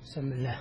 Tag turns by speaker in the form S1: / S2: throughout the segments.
S1: بسم الله.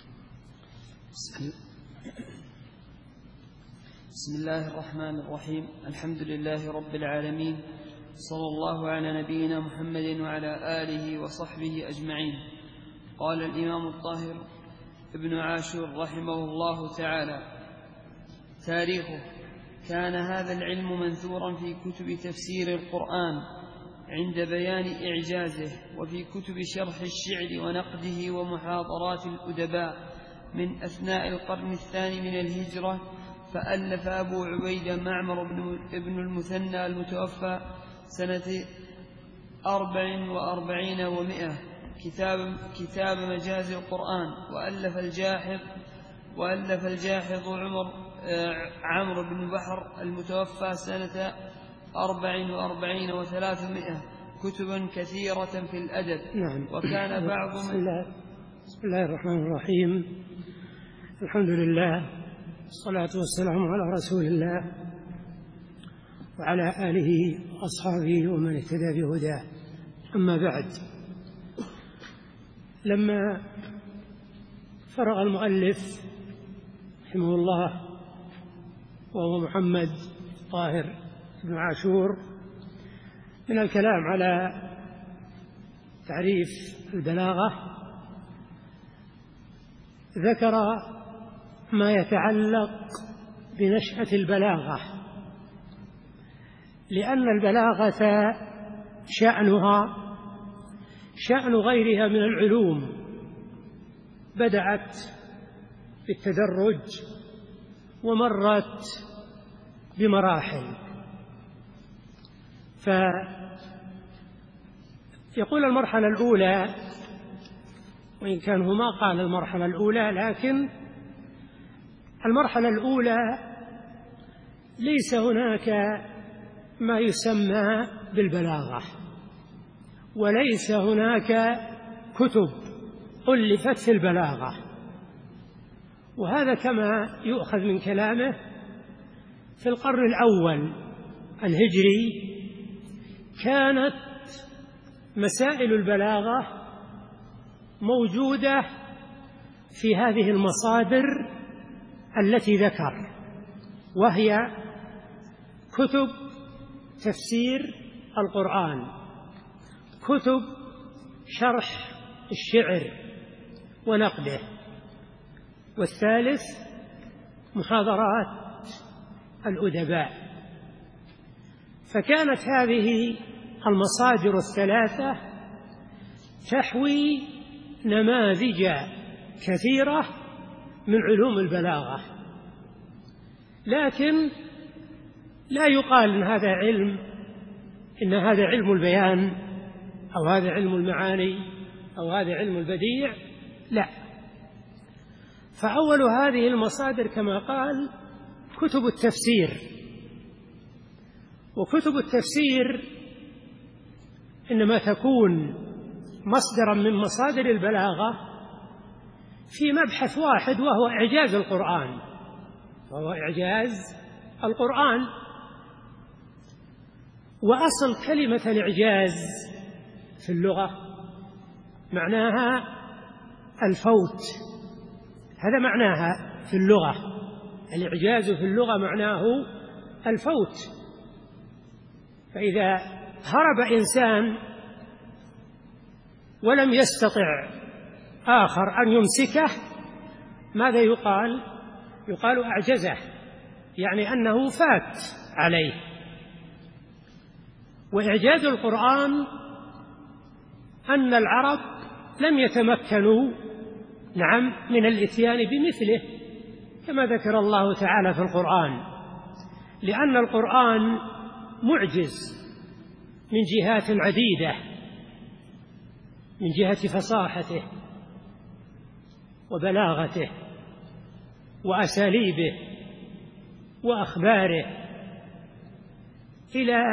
S2: بسم الله الرحمن الرحيم. الحمد لله رب العالمين، صلى الله على نبينا محمد وعلى آله وصحبه أجمعين. قال الإمام الطاهر ابن عاشور رحمه الله تعالى: تاريخه: كان هذا العلم منثورا في كتب تفسير القرآن عند بيان إعجازه، وفي كتب شرح الشعر ونقده ومحاضرات الأدباء من أثناء القرن الثاني من الهجرة. فألف أبو عبيدة معمر بن المثنى المتوفى سنة 44 و100 كتاب مجاز القرآن. وألف الجاحظ عمرو بن بحر المتوفى سنة 44 و300 كتبا كثيرة في الأدب.
S1: نعم.
S2: وكان بعض
S1: بسم الله الرحمن الرحيم. الحمد لله، الصلاة والسلام على رسول الله وعلى آله وأصحابه ومن اهتدى بهداه. أما بعد، لما فرغ المؤلف رحمه الله وهو محمد طاهر بن عاشور من الكلام على تعريف البلاغة، ذكر ما يتعلق بنشأة البلاغة، لأن البلاغة شأنها شأن غيرها من العلوم، بدأت بالتدرج ومرت بمراحل. فيقول المرحلة الأولى، وإن كان هو ما قال المرحلة الأولى، لكن المرحلة الأولى ليس هناك ما يسمى بالبلاغة، وليس هناك كتب ألفت في البلاغة، وهذا كما يؤخذ من كلامه في القرن الأول الهجري كانت مسائل البلاغة موجودة في هذه المصادر التي ذكر، وهي كتب تفسير القرآن، كتب شرح الشعر ونقده، والثالث محاضرات الأدباء. فكانت هذه المصادر الثلاثة تحوي نماذج كثيرة من علوم البلاغة، لكن لا يقال إن هذا علم البيان أو هذا علم المعاني أو هذا علم البديع، لا. فأول هذه المصادر كما قال كتب التفسير، وكتب التفسير إنما تكون مصدرا من مصادر البلاغة في مبحث واحد، وهو إعجاز القرآن. وأصل كلمة الإعجاز في اللغة معناها الفوت، هذا معناها في اللغة. الإعجاز في اللغة معناه الفوت. فإذا هرب إنسان ولم يستطع آخر أن يمسكه، ماذا يقال؟ يقال أعجزه، يعني أنه فات عليه. وإعجاز القرآن أن العرب لم يتمكنوا من الإتيان بمثله، كما ذكر الله تعالى في القرآن، لأن القرآن معجز من جهات عديدة، من جهة فصاحته وبلاغته وأساليبه وأخباره إلى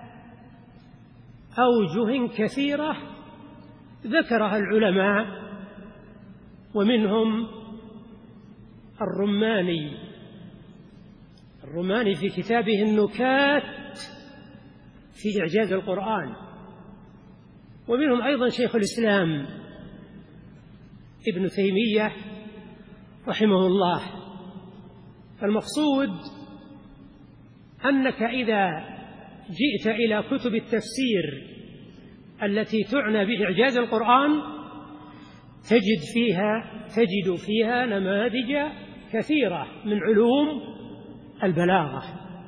S1: أوجه كثيرة ذكرها العلماء، ومنهم الرماني في كتابه النكات في إعجاز القرآن، ومنهم أيضا شيخ الإسلام ابن تيمية رحمه الله. المقصود أنك إذا جئت إلى كتب التفسير التي تعنى بإعجاز القرآن تجد فيها نماذج كثيرة من علوم البلاغة،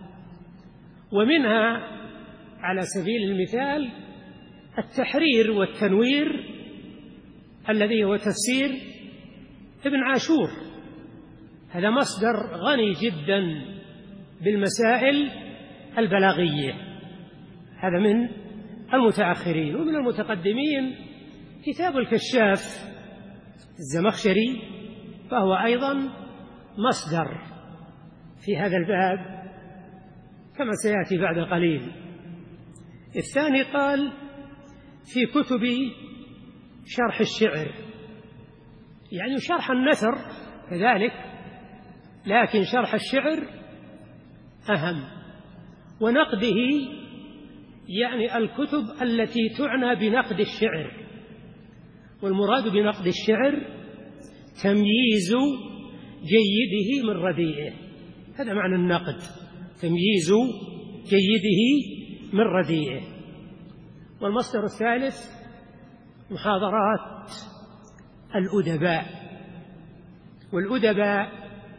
S1: ومنها على سبيل المثال التحرير والتنوير الذي هو تفسير ابن عاشور. هذا مصدر غني جدا بالمسائل البلاغية، هذا من المتأخرين. ومن المتقدمين كتاب الكشاف الزمخشري، فهو أيضا مصدر في هذا الباب كما سيأتي بعد قليل. الثاني قال في كتب شرح الشعر، يعني شرح النثر كذلك، لكن شرح الشعر أهم، ونقده يعني الكتب التي تعنى بنقد الشعر. والمراد بنقد الشعر تمييز جيده من رديئه، هذا معنى النقد، تمييز جيده من رديئه. والمصدر الثالث محاضرات الأدباء. والأدباء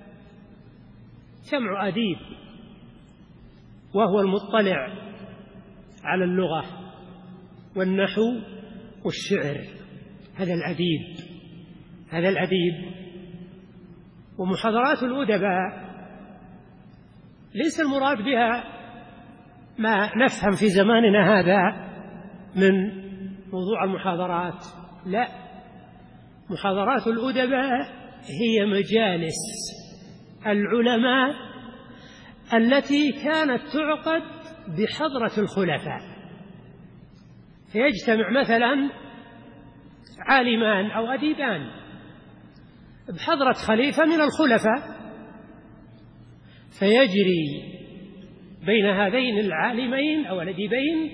S1: جمع أديب، وهو المطلع على اللغة والنحو والشعر، هذا الأديب. ومحاضرات الأدباء ليس المراد بها ما نفهم في زماننا هذا من موضوع المحاضرات، لا، محاضرات الأدباء هي مجالس العلماء التي كانت تعقد بحضرة الخلفاء، فيجتمع مثلا عالمان أو أديبان بحضرة خليفة من الخلفاء، فيجري بين هذين العالمين أو الأديبين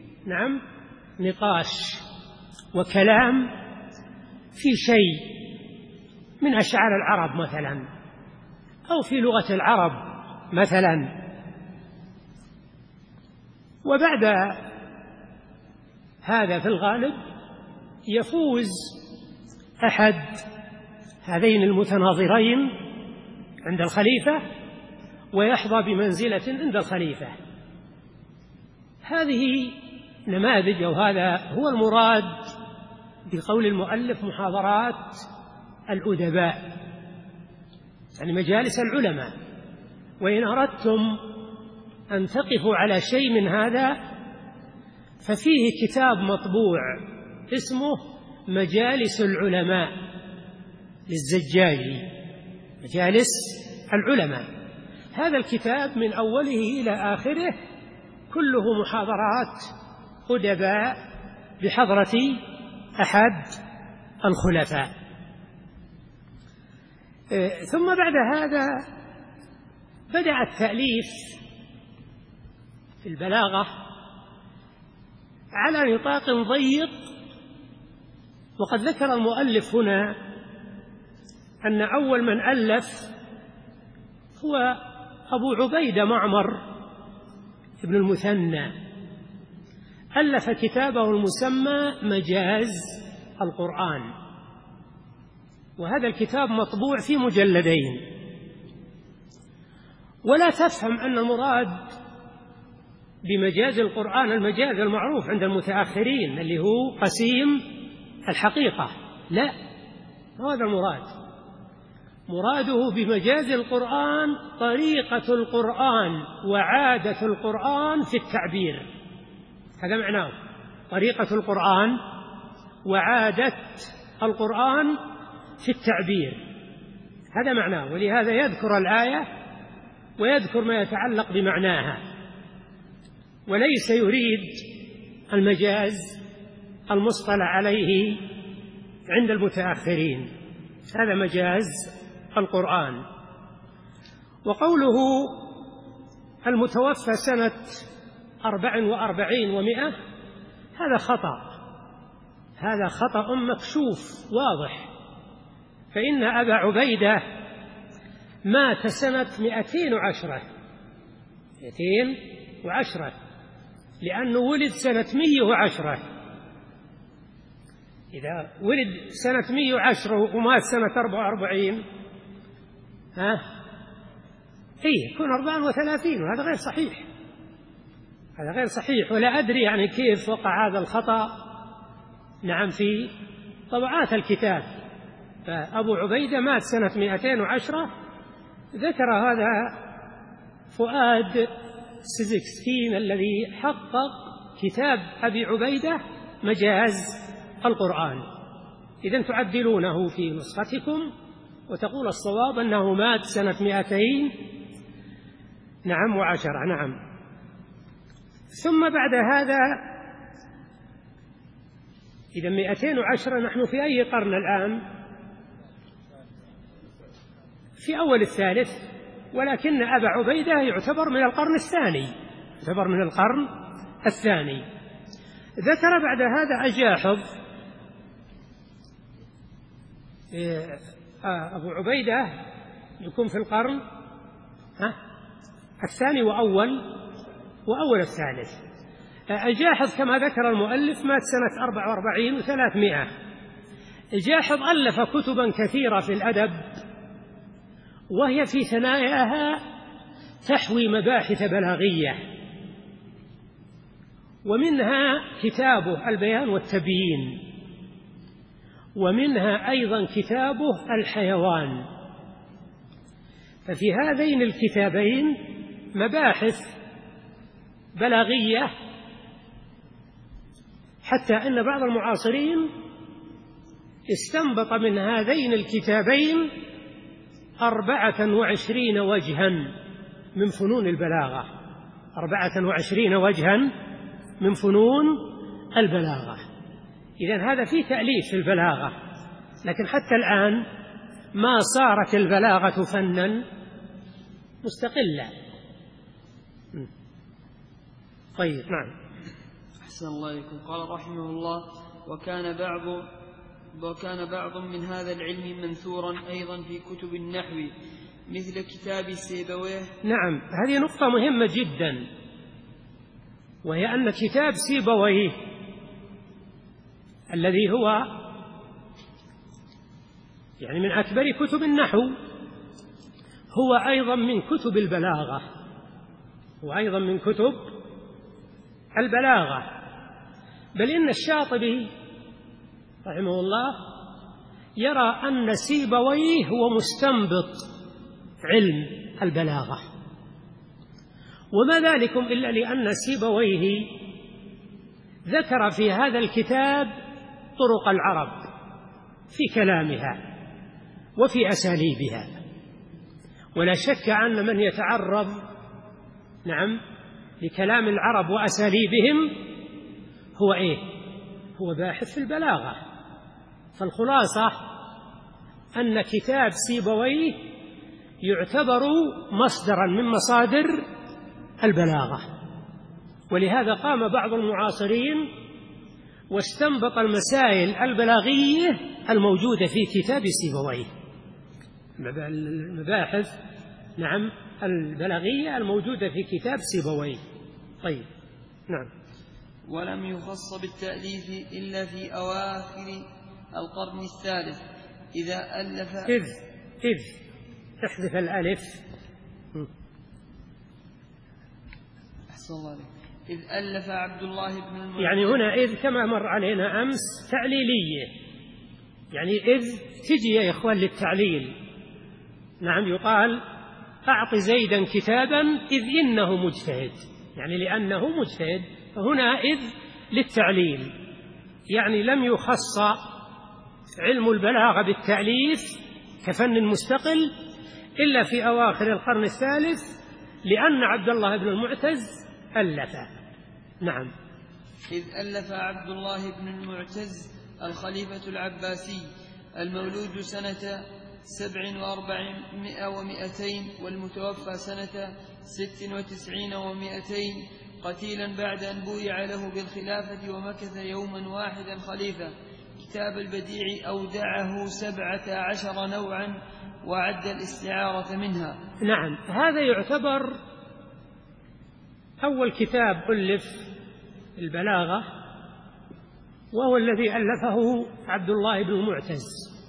S1: نقاش وكلام في شيء من أشعار العرب مثلا، أو في لغة العرب مثلا. وبعد هذا في الغالب يفوز أحد هذين المتناظرين عند الخليفة ويحظى بمنزلة عند الخليفة. هذه نماذج، أو هذا هو المراد بقول المؤلف محاضرات الأدباء، يعني مجالس العلماء. وإن أردتم أن تقفوا على شيء من هذا ففيه كتاب مطبوع اسمه مجالس العلماء للزجاجي، مجالس العلماء. هذا الكتاب من أوله إلى آخره كله محاضرات أدباء بحضرة أحد الخلفاء. ثم بعد هذا بدأ التأليف في البلاغة على نطاق ضيق. وقد ذكر المؤلف هنا أن أول من ألف هو أبو عبيدة معمر ابن المثنى، ألف كتابه المسمى مجاز القرآن، وهذا الكتاب مطبوع في مجلدين. ولا تفهم أن المراد بمجاز القرآن المجاز المعروف عند المتأخرين اللي هو قسيم الحقيقة، لا، هذا المراد. مراده بمجاز القرآن طريقة القرآن وعادة القرآن في التعبير، هذا معناه، طريقة القرآن وعادة القرآن في التعبير، هذا معناه. ولهذا يذكر الآية ويذكر ما يتعلق بمعناها، وليس يريد المجاز المصطلح عليه عند المتأخرين، هذا مجاز القرآن. وقوله المتوفى سنة 44 و100 هذا خطأ، هذا خطأ مكشوف واضح، فإن أبا عبيدة مات سنة 210، لأنه ولد سنة 110. إذا ولد سنة 110 ومات سنة 44 يكون 34، وهذا غير صحيح، هذا غير صحيح. ولا أدري يعني كيف وقع هذا الخطأ نعم في طبعات الكتاب. فأبو عبيدة مات سنة 210. ذكر هذا فؤاد سيزكستين الذي حقق كتاب أبي عبيدة مجاز القرآن. إذن تعدلونه في نسختكم وتقول الصواب أنه مات سنة 210. نعم. ثم بعد هذا إذا 210 نحن في أي قرن الآن؟ في أول الثالث، ولكن أبا عبيدة يعتبر من القرن الثاني. ذكر بعد هذا أجاحظ. أبو عبيدة يكون في القرن الثاني وأول الثالث. أجاحظ كما ذكر المؤلف مات سنة 44 و300. أجاحظ ألف كتبا كثيرة في الأدب، وهي في ثناياها تحوي مباحث بلاغية، ومنها كتابه البيان والتبيين، ومنها أيضا كتابه الحيوان. ففي هذين الكتابين مباحث بلاغية، حتى أن بعض المعاصرين استنبط من هذين الكتابين 24 وجها من فنون البلاغة. 24 وجها من فنون البلاغة. إذن هذا فيه تأليف في البلاغة، لكن حتى الآن ما صارت البلاغة فنا مستقلا. طيب نعم.
S2: أحسن الله إليكم. قال رحمه الله: وكان بعض من هذا العلم منثورا أيضا في كتب النحو مثل كتاب سيبويه.
S1: نعم، هذه نقطة مهمة جدا، وهي أن كتاب سيبويه الذي هو يعني من أكبر كتب النحو هو أيضا من كتب البلاغة، بل إن الشاطبي رحمه الله يرى أن سيبويه هو مستنبط علم البلاغة. وما ذلكم إلا لأن سيبويه ذكر في هذا الكتاب طرق العرب في كلامها وفي أساليبها، ولا شك أن من يتعرض لكلام العرب وأساليبهم هو باحث في البلاغة. فالخلاصة أن كتاب سيبويه يعتبر مصدرا من مصادر البلاغة، ولهذا قام بعض المعاصرين واستنبط المسائل البلاغية الموجودة في كتاب سيبويه، المباحث البلاغية الموجودة في كتاب سيبويه. طيب نعم.
S2: ولم يخص بالتأليف إلا في أواخر القرن الثالث إذا ألف
S1: إذ تحذف الألف.
S2: أحسن الله عليك. إذ ألف عبد الله بن المعتز،
S1: يعني هنا إذ كما مر علينا أمس تعليلية، يعني إذ تجي يا إخوان للتعليل. يقال أعط زيدا كتابا إذ إنه مجتهد، يعني لأنه مجتهد، فهنا إذ للتعليل، يعني لم يخص علم البلاغة بالتأليف كفن مستقل إلا في أواخر القرن الثالث، لأن عبد الله بن المعتز ألف. نعم.
S2: إذ ألف عبد الله بن المعتز الخليفة العباسي المولود سنة 47 و200 والمتوفى سنة 96 و200 قتيلا بعد أن بويع له بالخلافة ومكث يوما واحدا خليفة. كتاب البديع أودعه 17 نوعا وعد الاستعارة منها.
S1: نعم، هذا يعتبر أول كتاب ألف البلاغة، وهو الذي ألفه عبد الله بن المعتز.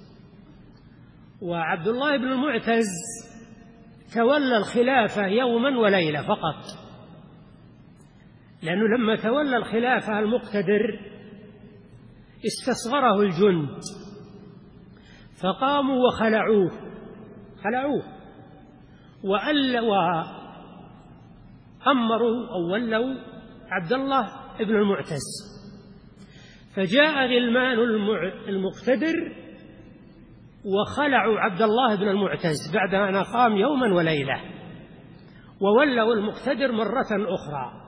S1: وعبد الله بن المعتز تولى الخلافة يوما وليلة فقط، لأنه لما تولى الخلافة المقتدر استصغره الجند فقاموا وخلعوه وأمروا أو ولوا عبد الله بن المعتز. فجاء غلمان المقتدر وخلعوا عبد الله بن المعتز بعد أن أقام يوما وليلة، وولوا المقتدر مرة أخرى.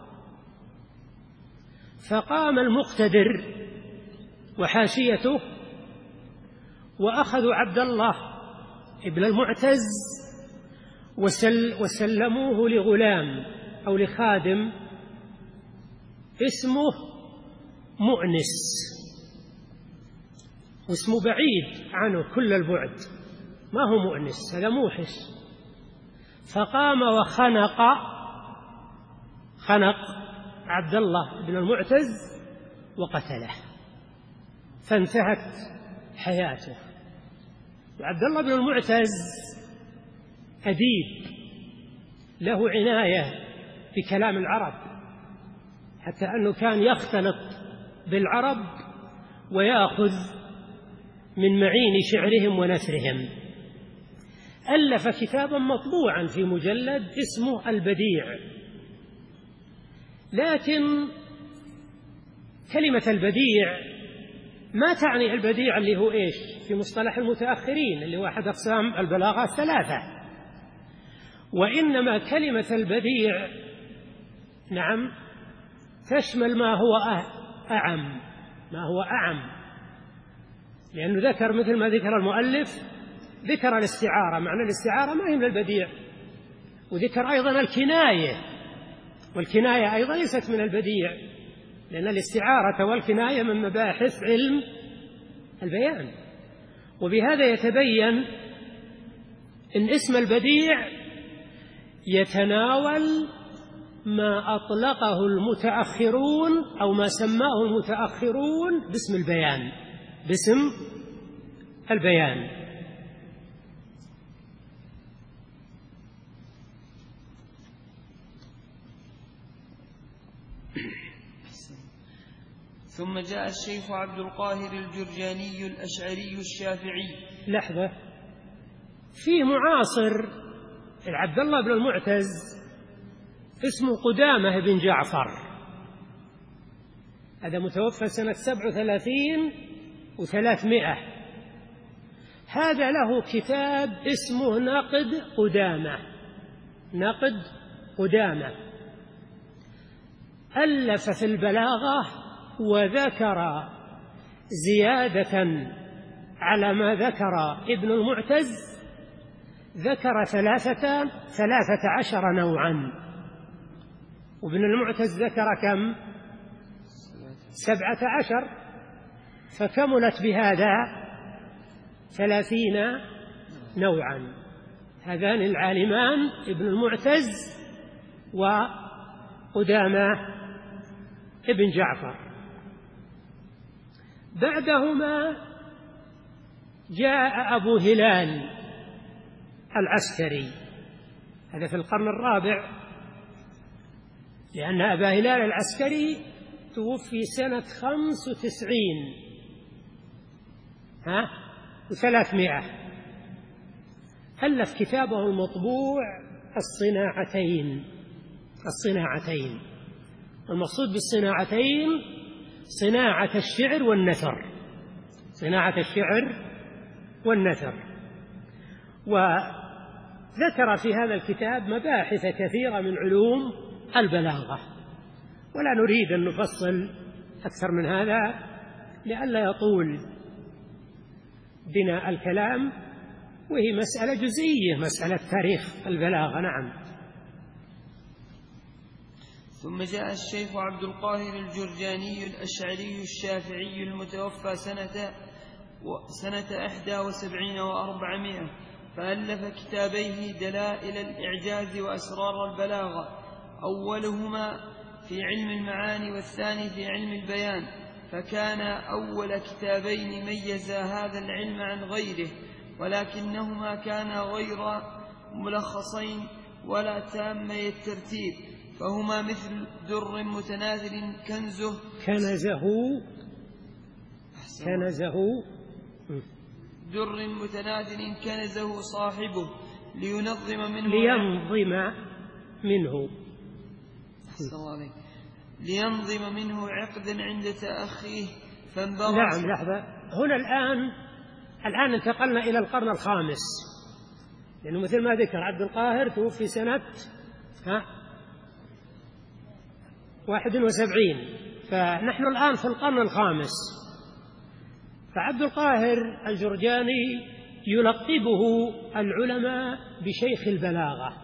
S1: فقام المقتدر وحاشيته وأخذوا عبد الله بن المعتز وسلموه لغلام أو لخادم اسمه مؤنس، واسمه بعيد عنه كل البعد، ما هو مؤنس، هذا موحش. فقام وخنق عبد الله بن المعتز وقتله، فانتهت حياته. وعبد الله بن المعتز أديب له عناية بكلام العرب، حتى أنه كان يختلط بالعرب ويأخذ من معين شعرهم ونثرهم. ألف كتابا مطبوعا في مجلد اسمه البديع. لكن كلمة البديع ما تعني البديع اللي هو إيش في مصطلح المتأخرين اللي هو أحد أقسام البلاغة الثلاثة، وإنما كلمة البديع نعم تشمل ما هو أعم، لأنه ذكر مثل ما ذكر المؤلف، ذكر الاستعارة، معنى الاستعارة ما هي من البديع، وذكر أيضا الكناية، والكناية أيضا ليست من البديع، لأن الاستعارة والكناية من مباحث علم البيان. وبهذا يتبين أن اسم البديع يتناول ما أطلقه المتأخرون أو ما سماه المتأخرون باسم البيان، باسم البيان.
S2: ثم جاء الشيخ عبد القاهر الجرجاني الأشعري الشافعي.
S1: لحظة، في معاصر عبد الله بن المعتز اسمه قدامة بن جعفر، هذا متوفى سنة 37 و300. هذا له كتاب اسمه نقد قدامة، ألف في البلاغة وذكر زيادة على ما ذكر ابن المعتز، ذكر 13 نوعا، وابن المعتز ذكر كم؟ 17، فكملت بهذا 30 نوعا. هذان العالمان ابن المعتز وقدامة ابن جعفر. بعدهما جاء أبو هلال العسكري، هذا في القرن الرابع، لأن أبا هلال العسكري توفي سنة 95 و300. ألف كتابه المطبوع الصناعتين. المقصود بالصناعتين صناعة الشعر والنثر. وذكر في هذا الكتاب مباحث كثيرة من علوم البلاغة، ولا نريد أن نفصل أكثر من هذا لئلا يطول بنا الكلام، وهي مسألة جزئية، مسألة تاريخ البلاغة. نعم.
S2: ثم جاء الشيخ عبد القاهر الجرجاني الأشعري الشافعي المتوفى سنة سنة 71 و400، فألف كتابيه دلائل الإعجاز وأسرار البلاغة، أولهما في علم المعاني والثاني في علم البيان، فكان أول كتابين ميزا هذا العلم عن غيره، ولكنهما كانا غير ملخصين ولا تامي الترتيب، فهما مثل در متناثر در متناثر كنزه صاحبه لينظم منه عقدا عند تأخيه فانبغى.
S1: نعم، لحظة، هنا الآن انتقلنا إلى القرن الخامس، لأنه مثل ما ذكر عبد القاهر توفي سنة 71، فنحن الآن في القرن الخامس. فعبد القاهر الجرجاني يلقبه العلماء بشيخ البلاغة،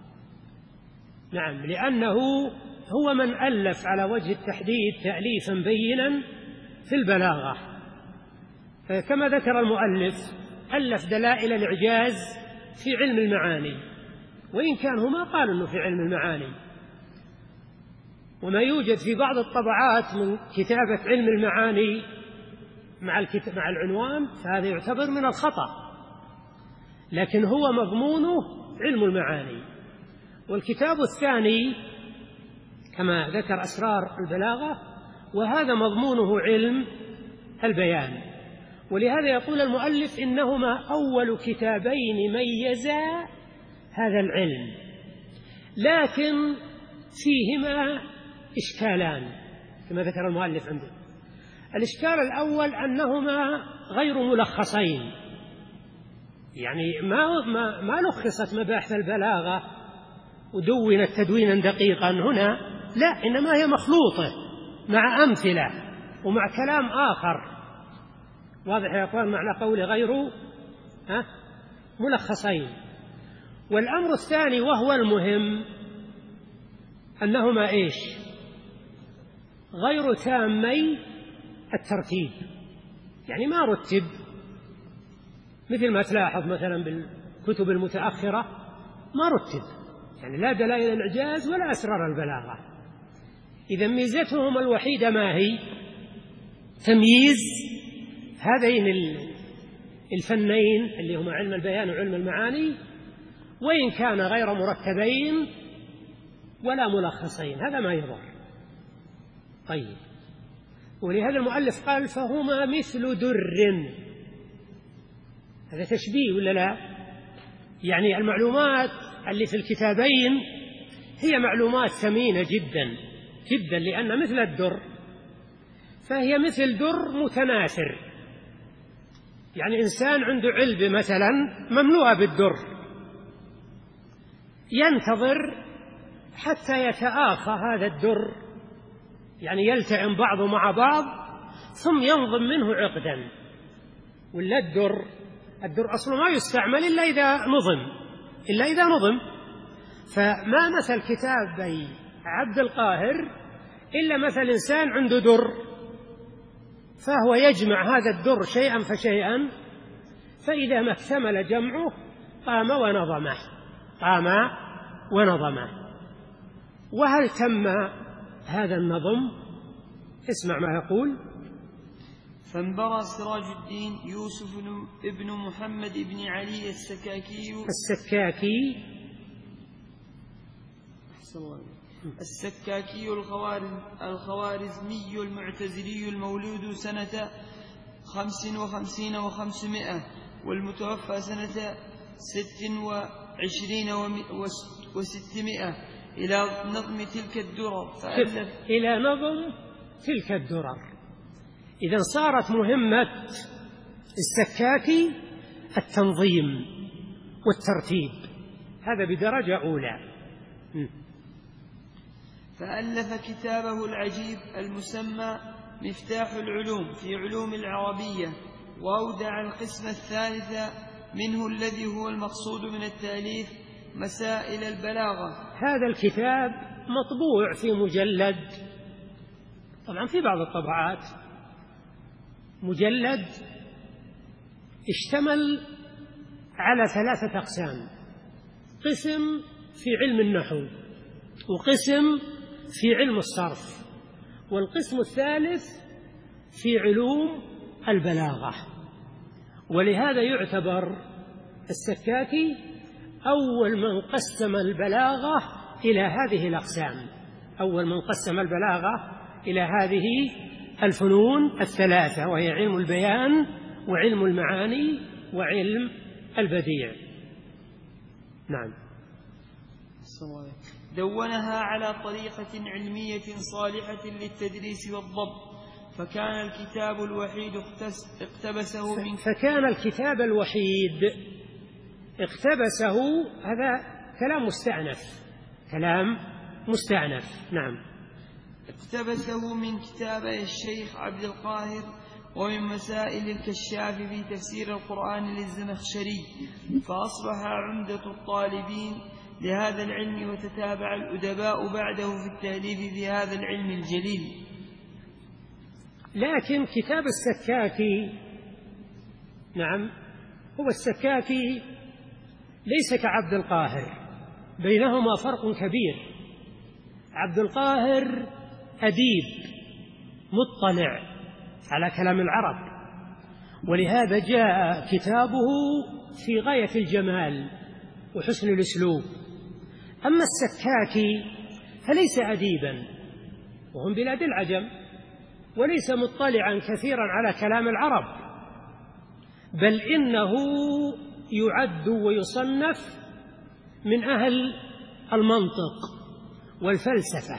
S1: نعم، لأنه هو من ألف على وجه التحديد تأليفا بينا في البلاغة. فكما ذكر المؤلف ألف دلائل الإعجاز في علم المعاني، وإن كان هما قالوا أنه في علم المعاني، وما يوجد في بعض الطبعات من كتابة علم المعاني مع العنوان فهذا يعتبر من الخطأ، لكن هو مضمونه علم المعاني. والكتاب الثاني كما ذكر أسرار البلاغة، وهذا مضمونه علم البيان. ولهذا يقول المؤلف إنهما أول كتابين ميزا هذا العلم، لكن فيهما إشكالان كما ذكر المؤلف عنده. الإشكال الأول أنهما غير ملخصين، يعني ما لخصت مباحث البلاغة ودونت تدوينا دقيقا هنا، لا، إنما هي مخلوطة مع أمثلة ومع كلام آخر. واضح يا أخوان معنى قولي غير ملخصين. والأمر الثاني وهو المهم أنهما غير تامي الترتيب، يعني ما رتب مثل ما تلاحظ مثلا بالكتب المتأخرة، ما رتب، يعني لا دلائل الإعجاز ولا أسرار البلاغة. إذا ميزتهم الوحيدة ما هي؟ تمييز هذين الفنين اللي هما علم البيان وعلم المعاني، وإن كان غير مرتبين ولا ملخصين، هذا ما يضر. طيب، ولهذا المؤلف قال فهما مثل در. هذا تشبيه ولا لا؟ يعني المعلومات اللي في الكتابين هي معلومات ثمينة جدا جدا، لأن مثل الدر فهي مثل در متناثر، يعني إنسان عنده علبة مثلا مملوءة بالدر، ينتظر حتى يتآخى هذا الدر، يعني يلتئم بعضه مع بعض، ثم ينظم منه عقدا. ولا الدر أصلا ما يستعمل إلا إذا نظم. فما مثل كتاب عبد القاهر إلا مثل إنسان عنده در، فهو يجمع هذا الدر شيئا فشيئا، فإذا ما اكتمل جمعه قام ونظمه. وهل تم هذا النظم؟ اسمع ما يقول:
S2: فانبرى سراج الدين يوسف ابن محمد بن علي السكاكي الخوارزمي المعتزلي، المولود سنة 55 و500، والمتوفى سنة 26 و600، إلى نظم تلك الدرر. إذن صارت مهمة السكاكي التنظيم والترتيب، هذا بدرجة أولى. فألف كتابه العجيب المسمى مفتاح العلوم في علوم العربية، وأودع القسم الثالث منه الذي هو المقصود من التأليف، مسائل البلاغة.
S1: هذا الكتاب مطبوع في مجلد، طبعا في بعض الطبعات مجلد اشتمل على 3 أقسام: قسم في علم النحو، وقسم في علم الصرف، والقسم الثالث في علوم البلاغة. ولهذا يعتبر السكاكي أول من قسم البلاغة إلى هذه الأقسام، أول من قسم البلاغة إلى هذه الفنون الثلاثة، وهي علم البيان وعلم المعاني وعلم البديع. نعم.
S2: دونها على طريقة علمية صالحة للتدريس والضبط، فكان الكتاب الوحيد اقتبسه من
S1: فكان الكتاب الوحيد اقتبسه. هذا كلام مستأنف، كلام مستأنف. نعم.
S2: اقتبسه من كتابي الشيخ عبد القاهر ومن مسائل الكشاف في تفسير القرآن للزمخشري، فأصبح عمدة الطالبين لهذا العلم، وتتابع الأدباء بعده في التأليف في هذا العلم الجليل.
S1: لكن كتاب السكاكي، نعم، هو السكاكي ليس كعبد القاهر، بينهما فرق كبير. عبد القاهر أديب مطلع على كلام العرب، ولهذا جاء كتابه في غاية الجمال وحسن الأسلوب. أما السكاكي فليس أديبا، وهم بلاد العجم، وليس مطلعا كثيرا على كلام العرب، بل إنه يعد ويصنف من أهل المنطق والفلسفة،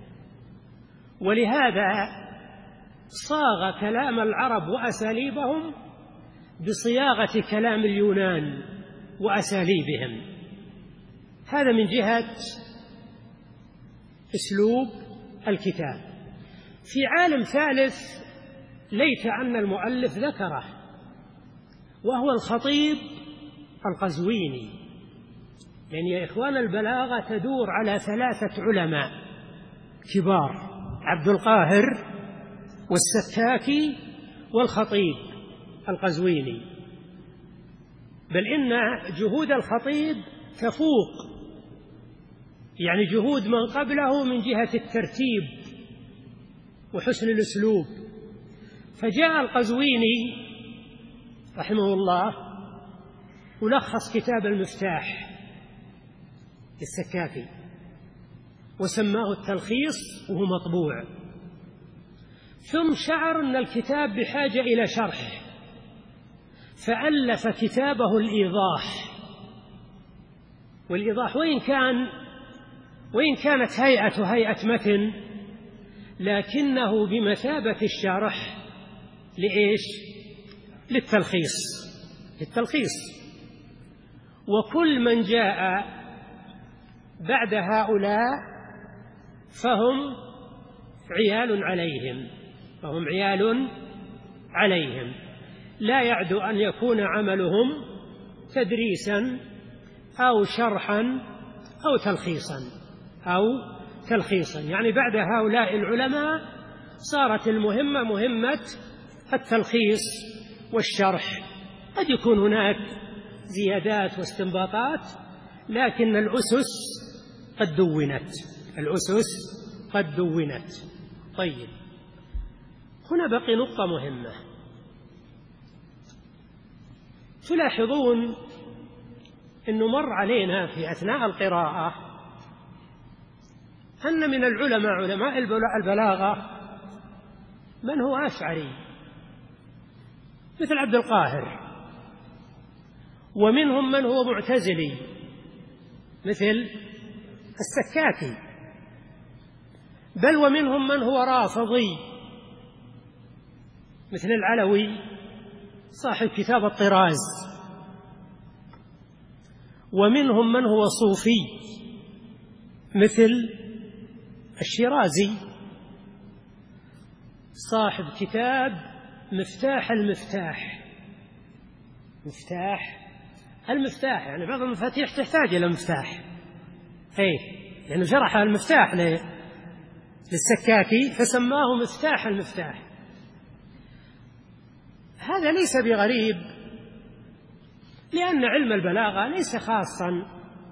S1: ولهذا صاغ كلام العرب وأساليبهم بصياغة كلام اليونان وأساليبهم. هذا من جهة أسلوب الكتاب. في عالم ثالث ليت أن المؤلف ذكره، وهو الخطيب القزويني، لأن يا إخوان البلاغة تدور على 3 علماء كبار: عبد القاهر والسكاكي والخطيب القزويني، بل إن جهود الخطيب تفوق يعني جهود من قبله من جهة الترتيب وحسن الأسلوب. فجاء القزويني رحمه الله ولخص كتاب المفتاح للسكاكي وسماه التلخيص، وهو مطبوع. ثم شعر أن الكتاب بحاجة إلى شرح، فألف كتابه الإيضاح. والإيضاح وإن كانت هيئة متن، لكنه بمثابة الشرح لإيش؟ للتلخيص. وكل من جاء بعد هؤلاء فهم عيال عليهم، لا يعدو أن يكون عملهم تدريسا أو شرحا أو تلخيصا. يعني بعد هؤلاء العلماء صارت المهمة مهمة التلخيص والشرح. قد يكون هناك زيادات واستنباطات، لكن الأسس قد دونت. طيب، هنا بقي نقطة مهمة. تلاحظون أنه مر علينا في أثناء القراءة أن من العلماء علماء البلاغة من هو أشعري مثل عبد القاهر، ومنهم من هو معتزلي مثل السكاكي، بل ومنهم من هو رافضي مثل العلوي صاحب كتاب الطراز، ومنهم من هو صوفي مثل الشيرازي صاحب كتاب مفتاح المفتاح. يعني بعض المفاتيح تحتاج إلى مفتاح، لأنه شرح المفتاح للسكاكي فسماه مفتاح المفتاح. هذا ليس بغريب لأن علم البلاغة ليس خاصا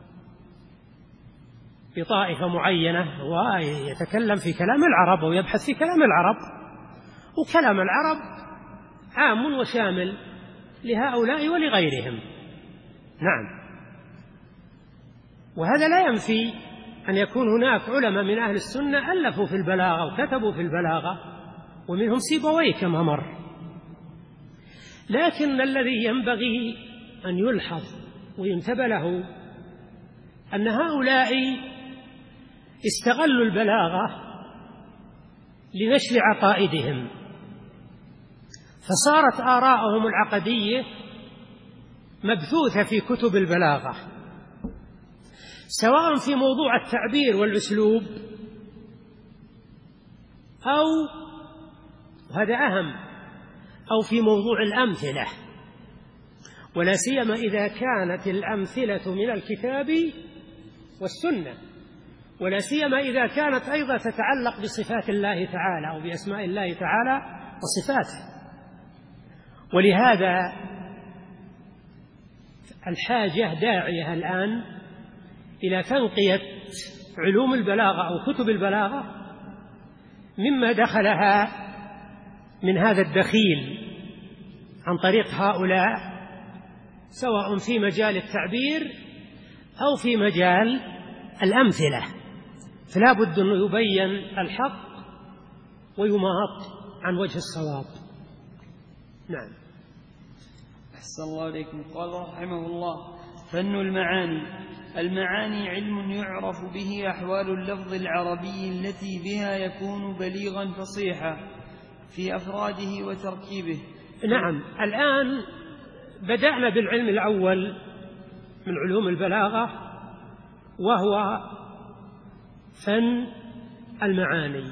S1: بطائفة معينة ويتكلم في كلام العرب ويبحث في كلام العرب، وكلام العرب عام وشامل لهؤلاء ولغيرهم. نعم. وهذا لا ينفي أن يكون هناك علماء من أهل السنة ألفوا في البلاغة وكتبوا في البلاغة، ومنهم سيبويه كما مر. لكن الذي ينبغي أن يلحظ وينتبه له أن هؤلاء استغلوا البلاغة لنشر عقائدهم، فصارت آراءهم العقدية مبثوثة في كتب البلاغة، سواء في موضوع التعبير والأسلوب أو هذا أهم أو في موضوع الأمثلة، ولا سيما إذا كانت الأمثلة من الكتاب والسنة، ولا سيما إذا كانت أيضا تتعلق بصفات الله تعالى أو بأسماء الله تعالى وصفاته. ولهذا الحاجة داعية الآن إلى تنقية علوم البلاغة أو كتب البلاغة مما دخلها من هذا الدخيل عن طريق هؤلاء، سواء في مجال التعبير أو في مجال الأمثلة، فلا بد أن يبين الحق ويماط عن وجه الصواب. نعم.
S2: أحسن الله إليكم. قال رحمه الله: فن المعاني. المعاني علم يعرف به أحوال اللفظ العربي التي بها يكون بليغا فصيحا في أفراده وتركيبه.
S1: نعم. الآن بدأنا بالعلم الأول من علوم البلاغة، وهو فن المعاني.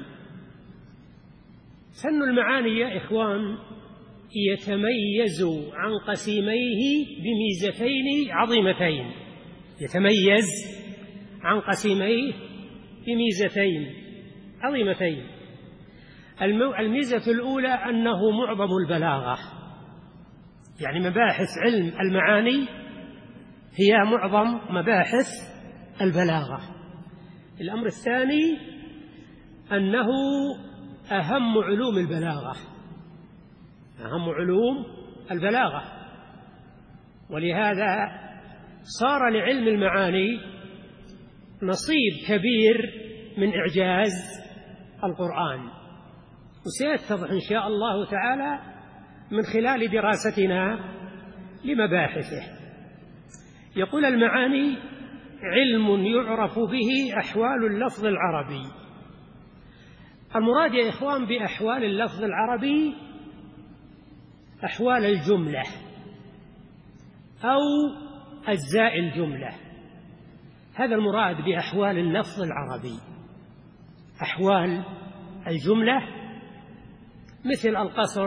S1: فن المعاني يا إخوان يتميز عن قسيميه بميزتين عظيمتين. يتميز عن قسيميه بميزتين عظيمتين. الميزة الأولى أنه معظم البلاغة، يعني مباحث علم المعاني هي معظم مباحث البلاغة. الأمر الثاني أنه أهم علوم البلاغة، أهم علوم البلاغة، ولهذا صار لعلم المعاني نصيب كبير من إعجاز القرآن، وسيتضح إن شاء الله تعالى من خلال دراستنا لمباحثه. يقول: المعاني علم يعرف به أحوال اللفظ العربي. المراد يا إخوان بأحوال اللفظ العربي أحوال الجملة أو أجزاء الجملة، هذا المراد بأحوال اللفظ العربي. أحوال الجملة مثل القصر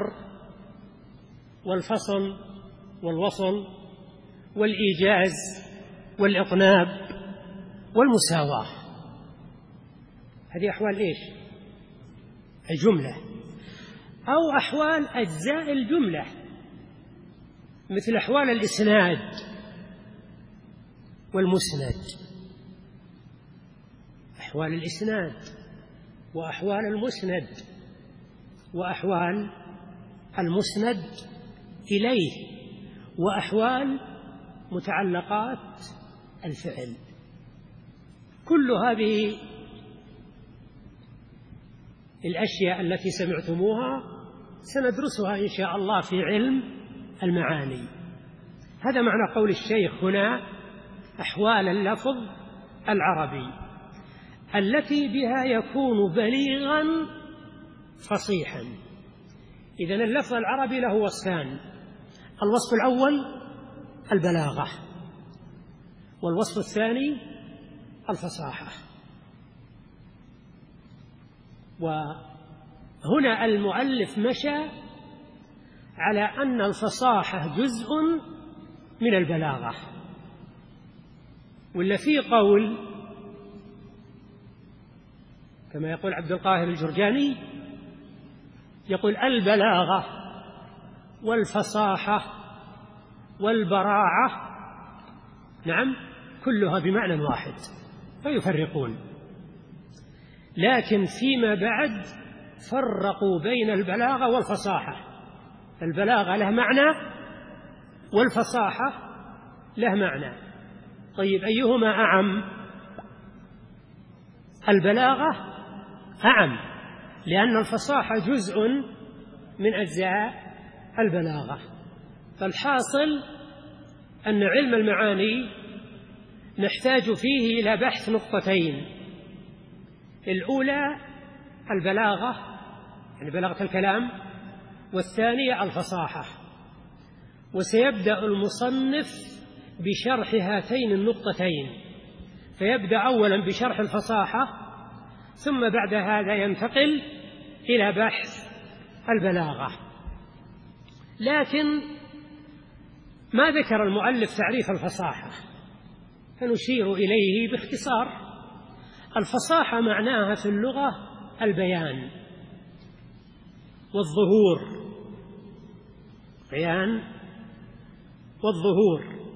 S1: والفصل والوصل والإيجاز والإطناب والمساواة، هذه أحوال إيش؟ الجملة. أو أحوال أجزاء الجملة مثل أحوال الإسناد والمسند. أحوال الإسناد وأحوال المسند وأحوال المسند إليه وأحوال متعلقات الفعل. كل هذه الأشياء التي سمعتموها سندرسها إن شاء الله في علم المعاني. هذا معنى قول الشيخ هنا: أحوال اللفظ العربي التي بها يكون بليغا فصيحا. إذن اللفظ العربي له وصفان: الوصف الأول البلاغة، والوصف الثاني الفصاحة. وهنا المؤلف مشى على أن الفصاحة جزء من البلاغة، ولا في قول كما يقول عبد القاهر الجرجاني، يقول: البلاغة والفصاحة والبراعة، نعم، كلها بمعنى واحد، لا يفرقون. لكن فيما بعد فرقوا بين البلاغة والفصاحة. البلاغة له معنى والفصاحة له معنى. طيب أيهما أعم؟ البلاغة أعم، لأن الفصاحة جزء من أجزاء البلاغة. فالحاصل أن علم المعاني نحتاج فيه إلى بحث نقطتين: الأولى البلاغة، يعني بلاغة الكلام، والثانية الفصاحة. وسيبدأ المصنف بشرح هاتين النقطتين، فيبدأ أولا بشرح الفصاحة، ثم بعد هذا ينتقل إلى بحث البلاغة. لكن ما ذكر المؤلف تعريف الفصاحة، فنشير إليه باختصار. الفصاحة معناها في اللغة البيان والظهور، بيان والظهور.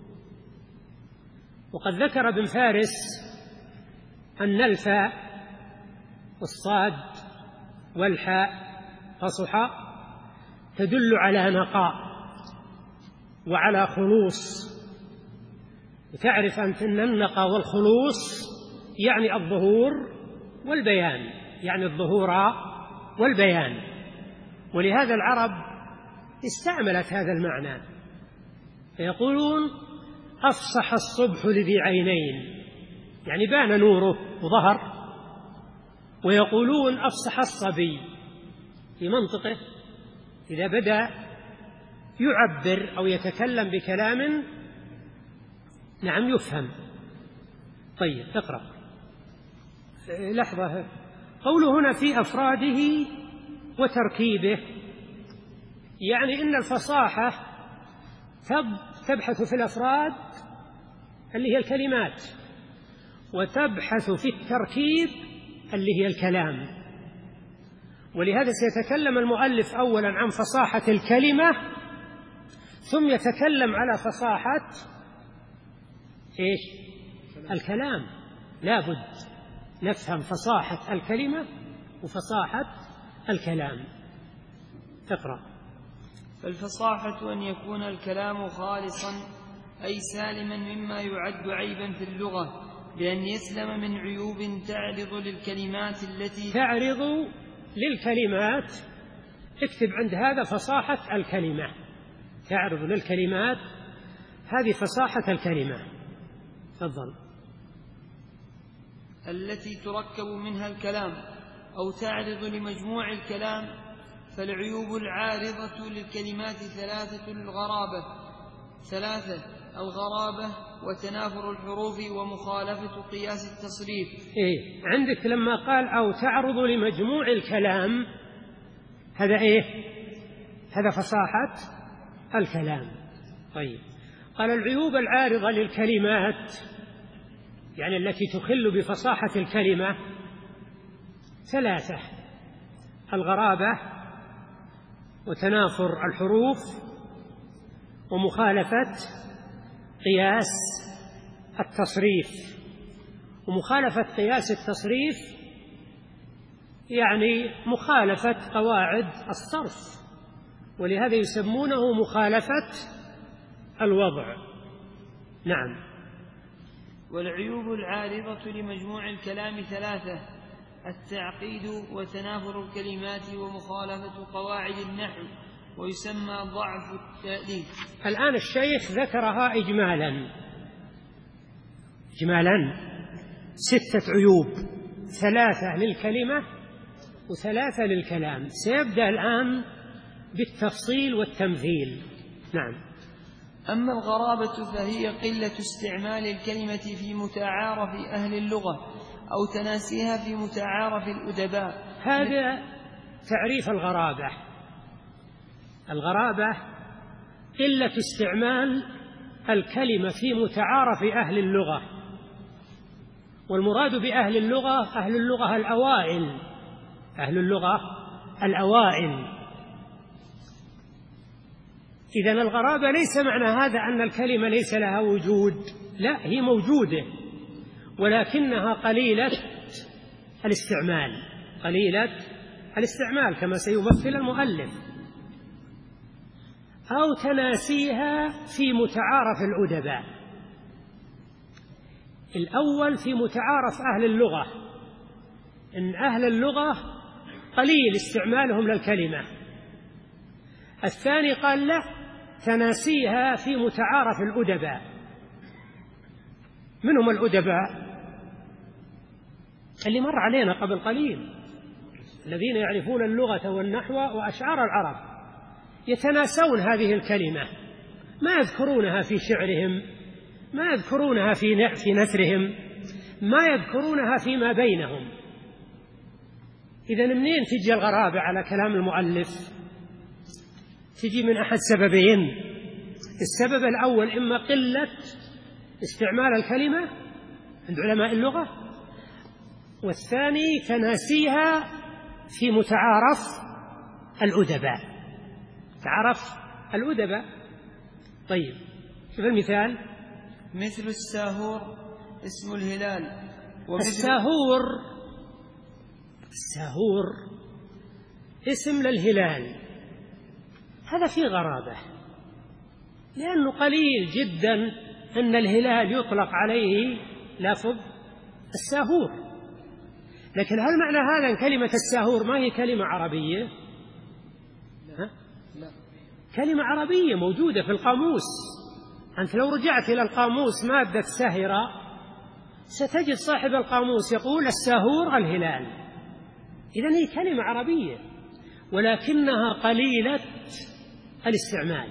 S1: وقد ذكر ابن فارس أن الفاء والصاد والحاء فصحى تدل على نقاء وعلى خلوص، وتعرف أن النقاء والخلوص يعني الظهور والبيان، يعني الظهور والبيان. ولهذا العرب استعملت هذا المعنى، فيقولون أفصح الصبح لذي عينين، يعني بان نوره وظهر. ويقولون أفصح الصبي في منطقه إذا بدأ يعبر أو يتكلم بكلام نعم يفهم. طيب اقرأ. لحظة، قوله هنا في أفراده وتركيبه، يعني إن الفصاحة تبحث في الأفراد اللي هي الكلمات، وتبحث في التركيب اللي هي الكلام. ولهذا سيتكلم المؤلف أولا عن فصاحة الكلمة، ثم يتكلم على فصاحة إيش؟ الكلام. لا بد نفهم فصاحة الكلمة وفصاحة الكلام. تقرأ.
S2: فالفصاحة أن يكون الكلام خالصا أي سالما مما يعد عيبا في اللغة، بأن يسلم من عيوب تعرض للكلمات التي
S1: تعرض للكلمات. اكتب عند هذا فصاحة الكلمة، تعرض للكلمات، هذه فصاحة الكلمة. تفضل.
S2: التي تركب منها الكلام أو تعرض لمجموع الكلام. فالعيوب العارضة للكلمات ثلاثة: الغرابة وتنافر الحروف ومخالفة قياس التصريف.
S1: عندك لما قال أو تعرض لمجموع الكلام، هذا هذا فصاحة الكلام. طيب، قال العيوب العارضة للكلمات، يعني التي تخل بفصاحة الكلمة، ثلاثة: الغرابة وتنافر الحروف ومخالفة قياس التصريف. ومخالفة قياس التصريف يعني مخالفة قواعد الصرف، ولهذا يسمونه مخالفة الوضع. نعم.
S2: والعيوب العارضة لمجموع الكلام ثلاثة: التعقيد وتنافر الكلمات ومخالفة قواعد النحو، ويسمى ضعف التأليف.
S1: الآن الشيخ ذكرها إجمالا 6 عيوب، 3 للكلمة و3 للكلام. سيبدأ الآن بالتفصيل والتمثيل. نعم.
S2: أما الغرابة فهي قلة استعمال الكلمة في متعارف أهل اللغة أو تناسيها في متعارف الأدباء.
S1: هذا تعريف الغرابة. الغرابة قلة استعمال الكلمة في متعارف أهل اللغة، والمراد بأهل اللغة أهل اللغة الأوائل، أهل اللغة الأوائل. إذن الغرابة ليس معنى هذا أن الكلمة ليس لها وجود، لا، هي موجودة ولكنها قليلة الاستعمال، قليلة الاستعمال كما سيمثل المؤلف، أو تناسيها في متعارف الأدباء. الأول في متعارف أهل اللغة، إن أهل اللغة قليل استعمالهم للكلمة. الثاني قال لا، تناسيها في متعارف الأدباء. من هم الأدباء؟ اللي مر علينا قبل قليل، الذين يعرفون اللغة والنحو وأشعار العرب، يتناسون هذه الكلمة، ما يذكرونها في شعرهم، ما يذكرونها في نثرهم، ما يذكرونها فيما بينهم. إذن منين تجي الغرابة على كلام المؤلف؟ تجي من أحد سببين. السبب الأول إما قلة استعمال الكلمة عند علماء اللغة، والثاني تناسيها في متعارف الأدباء، تعرف الأدباء. طيب شوف المثال:
S2: مثل الساهور اسم الهلال.
S1: الساهور اسم للهلال، هذا فيه غرابة، لأنه قليل جدا أن الهلال يطلق عليه لفظ الساهور. لكن هل معنى هذا أن كلمة الساهور ما هي كلمة عربية؟
S2: لا.
S1: كلمة عربية موجودة في القاموس. أنت لو رجعت إلى القاموس مادة ساهرة ستجد صاحب القاموس يقول الساهور الهلال. إذن هي كلمة عربية ولكنها قليلة الاستعمال.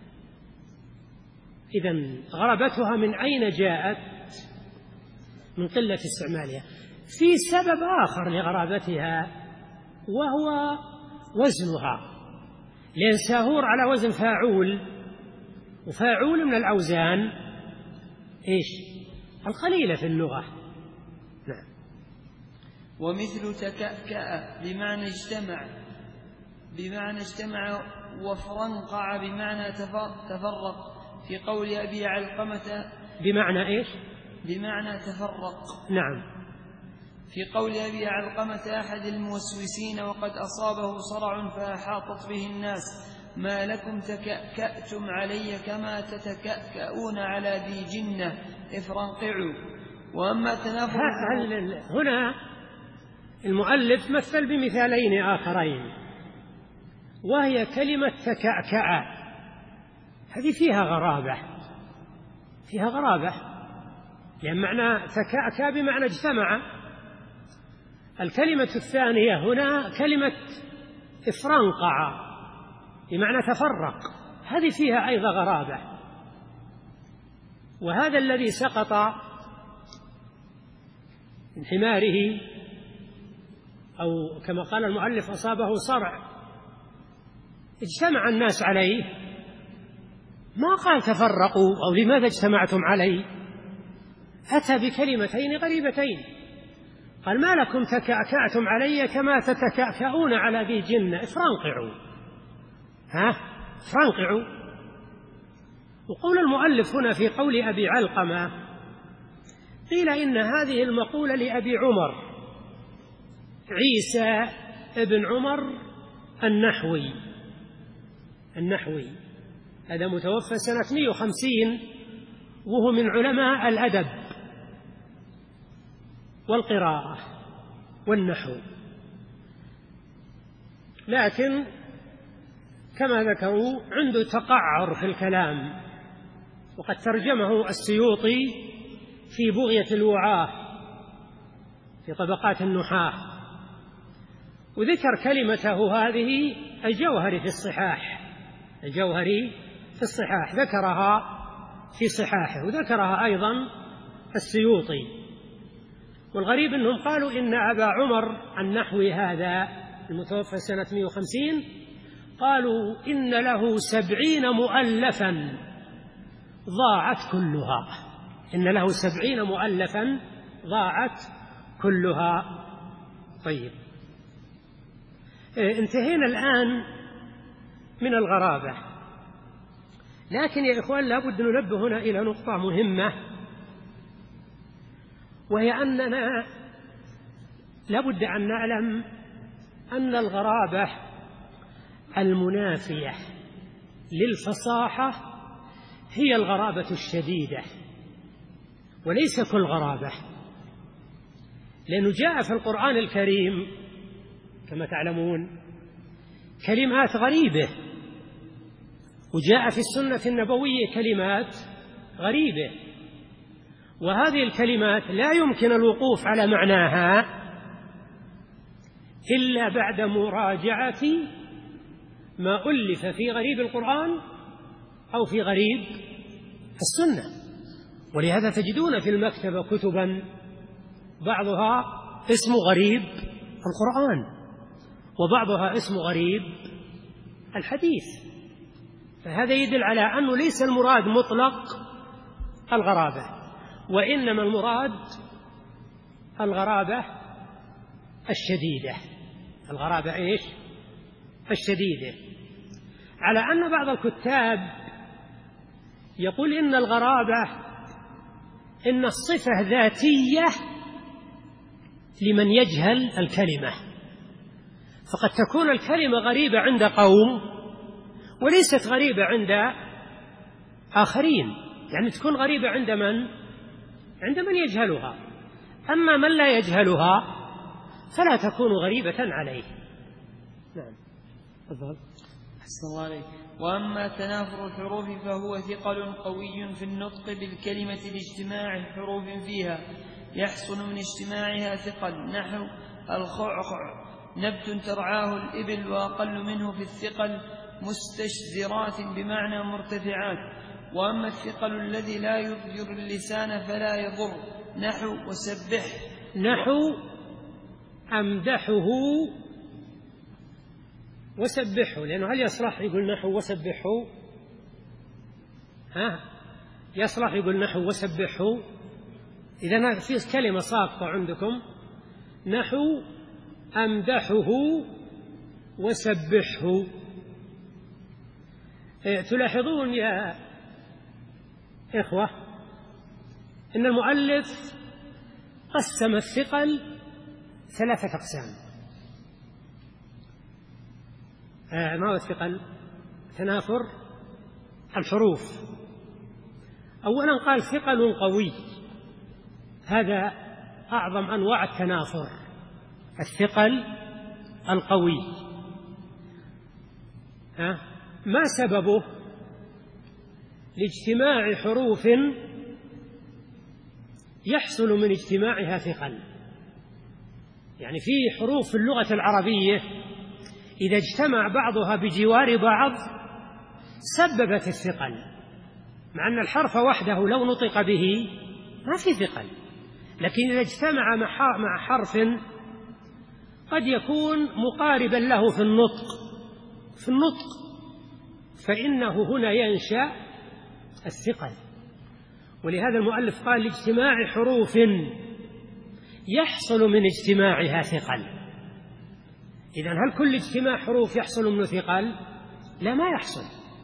S1: إذن غرابتها من أين جاءت؟ من قلة استعمالها. في سبب آخر لغرابتها وهو وزنها، لأن ساهور على وزن فاعول، وفاعول من الأوزان إيش؟ القليلة في اللغة. نعم.
S2: ومثل تكأكأ بمعنى اجتمع، وفرنقع بمعنى تفرق، في قول أبي علقمة.
S1: بمعنى إيش؟
S2: بمعنى تفرق.
S1: نعم.
S2: في قول أبي علقمة أحد الموسوسين وقد أصابه صرع فأحاطت به الناس: ما لكم تكأكأتم علي كما تتكأكؤون على ذي جنة افرنقعوا. وأما تنافر
S1: هنا المؤلف مثل بمثالين آخرين، وهي كلمة تكأكأ، هذه فيها غرابة، لأن معنى تكأكأ بمعنى اجتمع. الكلمة الثانية هنا كلمة افرنقع بمعنى تفرق، هذه فيها أيضا غرابة. وهذا الذي سقط من حماره، أو كما قال المؤلف أصابه صرع، اجتمع الناس عليه، ما قال تفرقوا أو لماذا اجتمعتم عليه، أتى بكلمتين غريبتين، قال ما لكم تكأكأتم علي كما تتكأكؤون على ذي جنة افرنقعوا. افرنقعوا. وقول المؤلف هنا في قول أبي علقمة، قيل إن هذه المقولة لأبي عمر عيسى ابن عمر النحوي، هذا متوفى سنة 150، وهو من علماء الأدب والقراءة والنحو. لكن كما ذكروا عنده تقعر في الكلام، وقد ترجمه السيوطي في بغية الوعاة في طبقات النحاة، وذكر كلمته هذه الجوهري في الصحاح ذكرها في صحاحه، وذكرها أيضا السيوطي. والغريب أنهم قالوا إن أبا عمر النحوي هذا المتوفى سنة 150 قالوا إن له 70 مؤلفا ضاعت كلها. طيب، انتهينا الآن من الغرابة. لكن يا إخوان لابد ننبه هنا إلى نقطة مهمة، وهي أننا لابد أن نعلم أن الغرابة المنافية للفصاحة هي الغرابة الشديدة، وليس كل غرابة، لأنه جاء في القرآن الكريم كما تعلمون كلمات غريبة، وجاء في السنة النبوية كلمات غريبة، وهذه الكلمات لا يمكن الوقوف على معناها إلا بعد مراجعة ما ألف في غريب القرآن أو في غريب السنة. ولهذا تجدون في المكتبة كتبا بعضها اسم غريب القرآن وبعضها اسم غريب الحديث، فهذا يدل على أنه ليس المراد مطلق الغرابة، وإنما المراد الغرابة الشديدة. الغرابة إيش؟ الشديدة. على أن بعض الكتاب يقول إن الغرابة إن الصفة ذاتية لمن يجهل الكلمة، فقد تكون الكلمة غريبة عند قوم وليست غريبة عند آخرين، يعني تكون غريبة عند من يجهلها، أما من لا يجهلها فلا تكون غريبة عليه. نعم تفضل.
S2: أحسن الله عليك. وأما تنافر الحروف فهو ثقل قوي في النطق بالكلمة لاجتماع الحروف فيها، يحصل من اجتماعها ثقل، نحو الخعخع نبت ترعاه الإبل، وأقل منه في الثقل مستشذرات بمعنى مرتفعات. وأما الثقل الذي لا يضجر اللسان فلا يضر، نحو وسبح،
S1: نحو أمدحه وسبحه، لأنه هل يصلح يقول نحو وسبحه؟ يصلح يقول نحو وسبحه؟ إذا في كلمة ساقطة عندكم، نحو أمدحه وسبحه. تلاحظون يا إخوة إن المؤلف قسم الثقل 3 أقسام. ما هو الثقل؟ تنافر الحروف. أولا قال ثقل قوي، هذا أعظم أنواع التنافر، الثقل القوي. ما سببه؟ لاجتماع حروف يحصل من اجتماعها ثقل. يعني في حروف في اللغة العربية إذا اجتمع بعضها بجوار بعض سببت الثقل، مع أن الحرف وحده لو نطق به ما في ثقل، لكن إذا اجتمع مع حرف قد يكون مقاربا له في النطق فإنه هنا ينشأ الثقل. ولهذا المؤلف قال لاجتماع حروف يحصل من اجتماعها ثقل. إذن هل كل اجتماع حروف يحصل منه ثقل؟ لا، ما يحصل.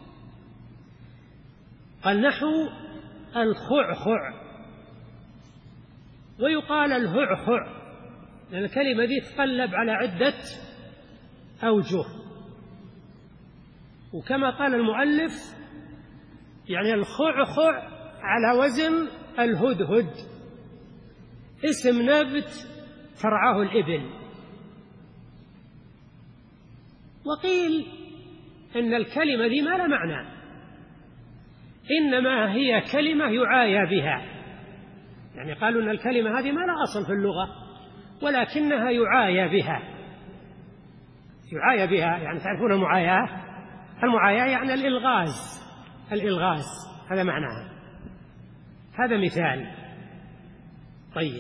S1: قال نحو الخعخع، ويقال الهعخع لأن الكلمة دي تقلب على عدة أوجه، وكما قال المؤلف يعني الخعخع على وزن الهدهد، اسم نبت ترعاه الإبل. وقيل إن الكلمة دي ما لا معنى، إنما هي كلمة يعايا بها، يعني قالوا أن الكلمة هذه ما لا أصل في اللغة ولكنها يعايا بها. يعني تعرفون المعاياة يعني الإلغاز هذا معناها، هذا مثال. طيب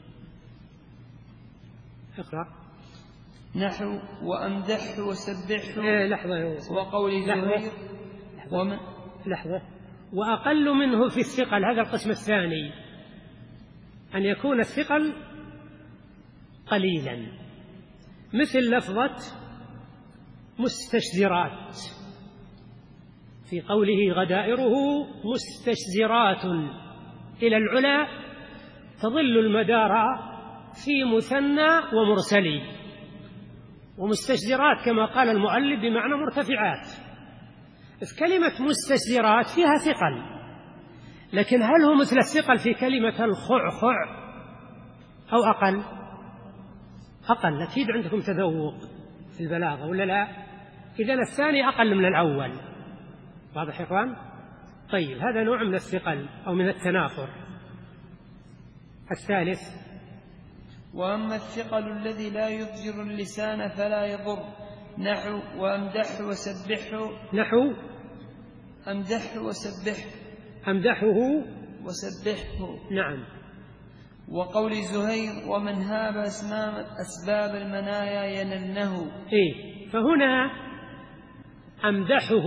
S1: اقرأ.
S2: نحو وأمدحه وسبحه
S1: لحظة
S2: وقول زهير
S1: لحظة. وأقل منه في الثقل، هذا القسم الثاني، أن يكون الثقل قليلا، مثل لفظة مستشذرات في قوله غدائره مستشزرات إلى العلا تظل المدار في مثنى ومرسلي. ومستشزرات كما قال المؤلف بمعنى مرتفعات. في كلمة مستشزرات فيها ثقل، لكن هل هو مثل الثقل في كلمة الخعخع أو أقل؟ أقل. أكيد عندكم تذوق في البلاغة ولا لا؟ إذن الثاني أقل من الأول. واضح يا إخوان؟ طيب، هذا نوع من الثقل أو من التنافر. الثالث:
S2: وأما الثقل الذي لا يضجر اللسان فلا يضر، نحو وأمدحه وسبحه.
S1: نحو
S2: أمدحه وسبحه.
S1: أمدحه
S2: وسبحه.
S1: نعم.
S2: وقول زهير ومن هاب أسباب المنايا ينلنه.
S1: فهنا أمدحه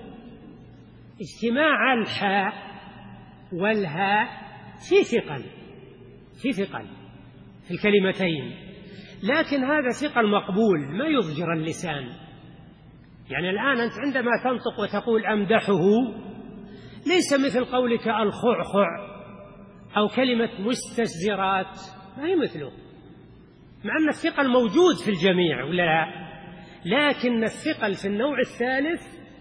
S1: اجتماع الحاء والهاء في ثقل في الكلمتين، لكن هذا ثقل مقبول ما يضجر اللسان. يعني الآن أنت عندما تنطق وتقول أمدحه ليس مثل قولك الخعخع أو كلمة مستشزرات، ما هي مثله، مع أن الثقل موجود في الجميع ولا لا؟ لكن الثقل في النوع الثالث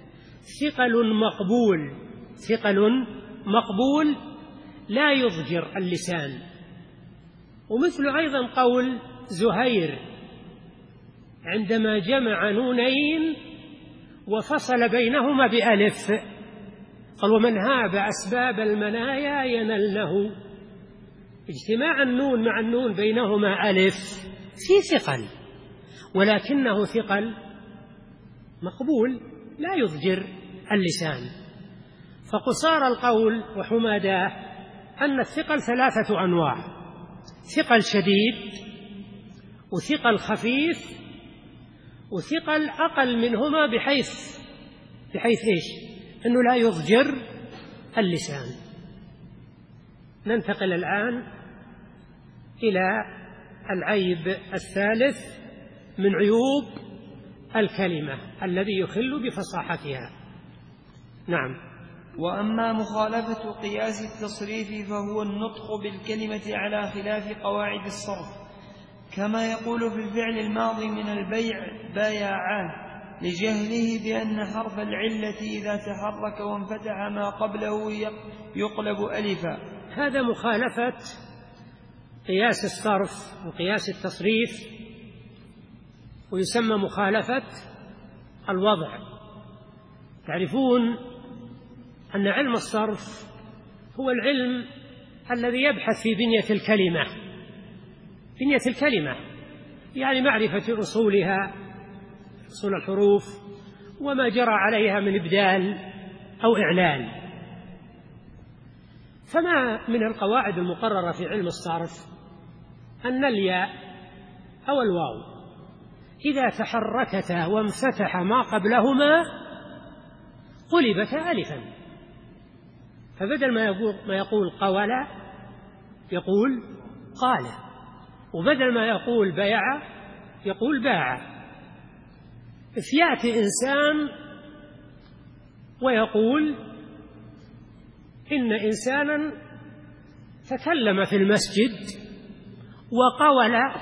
S1: ثقل مقبول لا يضجر اللسان. ومثل أيضا قول زهير عندما جمع نونين وفصل بينهما بألف، قال ومن هاب أسباب المنايا ينلنه. اجتماع النون مع النون بينهما ألف في ثقل، ولكنه ثقل مقبول لا يضجر اللسان. فقصار القول وحماداه أن الثقل 3 أنواع: ثقل شديد، وثقل خفيف، وثقل أقل منهما بحيث إيش؟ أنه لا يضجر اللسان. ننتقل الآن إلى العيب الثالث من عيوب الكلمة الذي يخل بفصاحتها. نعم.
S2: وأما مخالفة قياس التصريف فهو النطق بالكلمة على خلاف قواعد الصرف، كما يقول في الفعل الماضي من البيع بايعان، لجهله بأن حرف العلة إذا تحرك وانفتح ما قبله يقلب ألفا.
S1: هذا مخالفة قياس الصرف وقياس التصريف، ويسمى مخالفة الوضع. تعرفون أن علم الصرف هو العلم الذي يبحث في بنية الكلمة، يعني معرفة أصولها، أصول الحروف وما جرى عليها من إبدال أو إعلان. فما من القواعد المقررة في علم الصرف أن الياء أو الواو إذا تحركتا وانفتح ما قبلهما قلبتا ألفا، فبدل ما يقول قول يقول قال، وبدل ما يقول بيع يقول باع. فيأتي إنسان ويقول إن إنسانا تكلم في المسجد وقول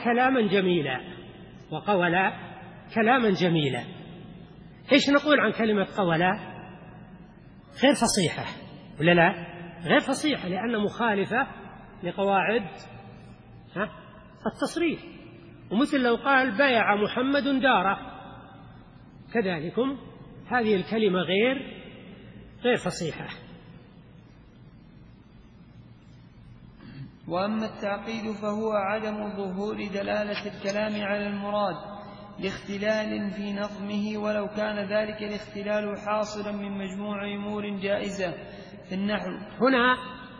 S1: كلاما جميلا. إيش نقول عن كلمة قول؟ غير فصيحة ولا لا؟ غير فصيحة، لأن مخالفة لقواعد التصريف. ومثل لو قال بايع محمد داره، كذلكم هذه الكلمة غير فصيحة.
S2: وأما التعقيد فهو عدم ظهور دلالة الكلام على المراد لاختلال في نظمه، ولو كان ذلك الاختلال حاصلا من مجموع أمور جائزة في النحو.
S1: هنا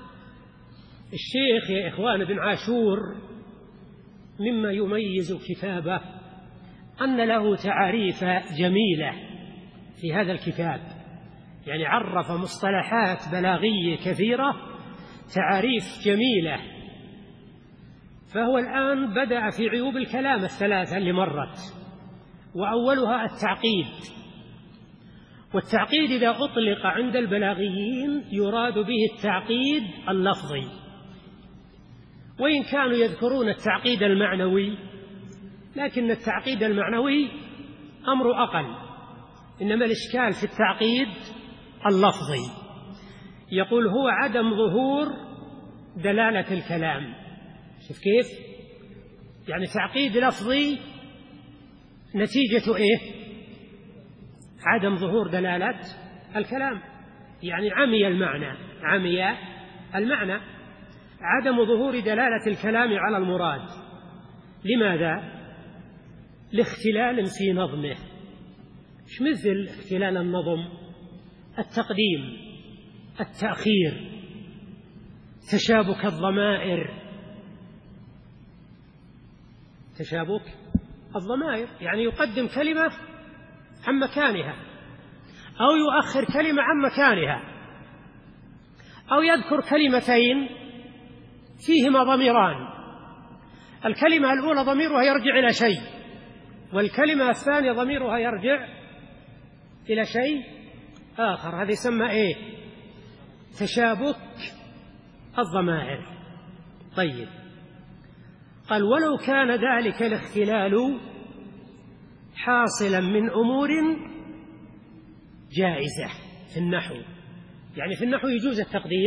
S1: الشيخ يا إخوان بن عاشور مما يميز كتابه أن له تعاريف جميلة في هذا الكتاب، يعني عرف مصطلحات بلاغية كثيرة، تعاريف جميلة. فهو الآن بدأ في عيوب الكلام 3 اللي مرت، وأولها التعقيد. والتعقيد إذا أطلق عند البلاغيين يراد به التعقيد اللفظي، وإن كانوا يذكرون التعقيد المعنوي، لكن التعقيد المعنوي أمر أقل، إنما الإشكال في التعقيد اللفظي. يقول هو عدم ظهور دلالة الكلام. شوف كيف؟ يعني تعقيد لفظي نتيجة إيه؟ عدم ظهور دلالة الكلام، يعني عمي المعنى، عدم ظهور دلالة الكلام على المراد. لماذا؟ لاختلال في نظمه. مش مثل اختلال النظم؟ التقديم، التأخير، تشابك الضمائر، يعني يقدم كلمة عن مكانها أو يؤخر كلمة عن مكانها، أو يذكر كلمتين فيهما ضميران، الكلمة الأولى ضميرها يرجع إلى شيء، والكلمة الثانية ضميرها يرجع إلى شيء آخر. هذا يسمى إيه؟ تشابك الضمائر. طيب، قال ولو كان ذلك الاختلال حاصلا من أمور جائزة في النحو، يعني في النحو يجوز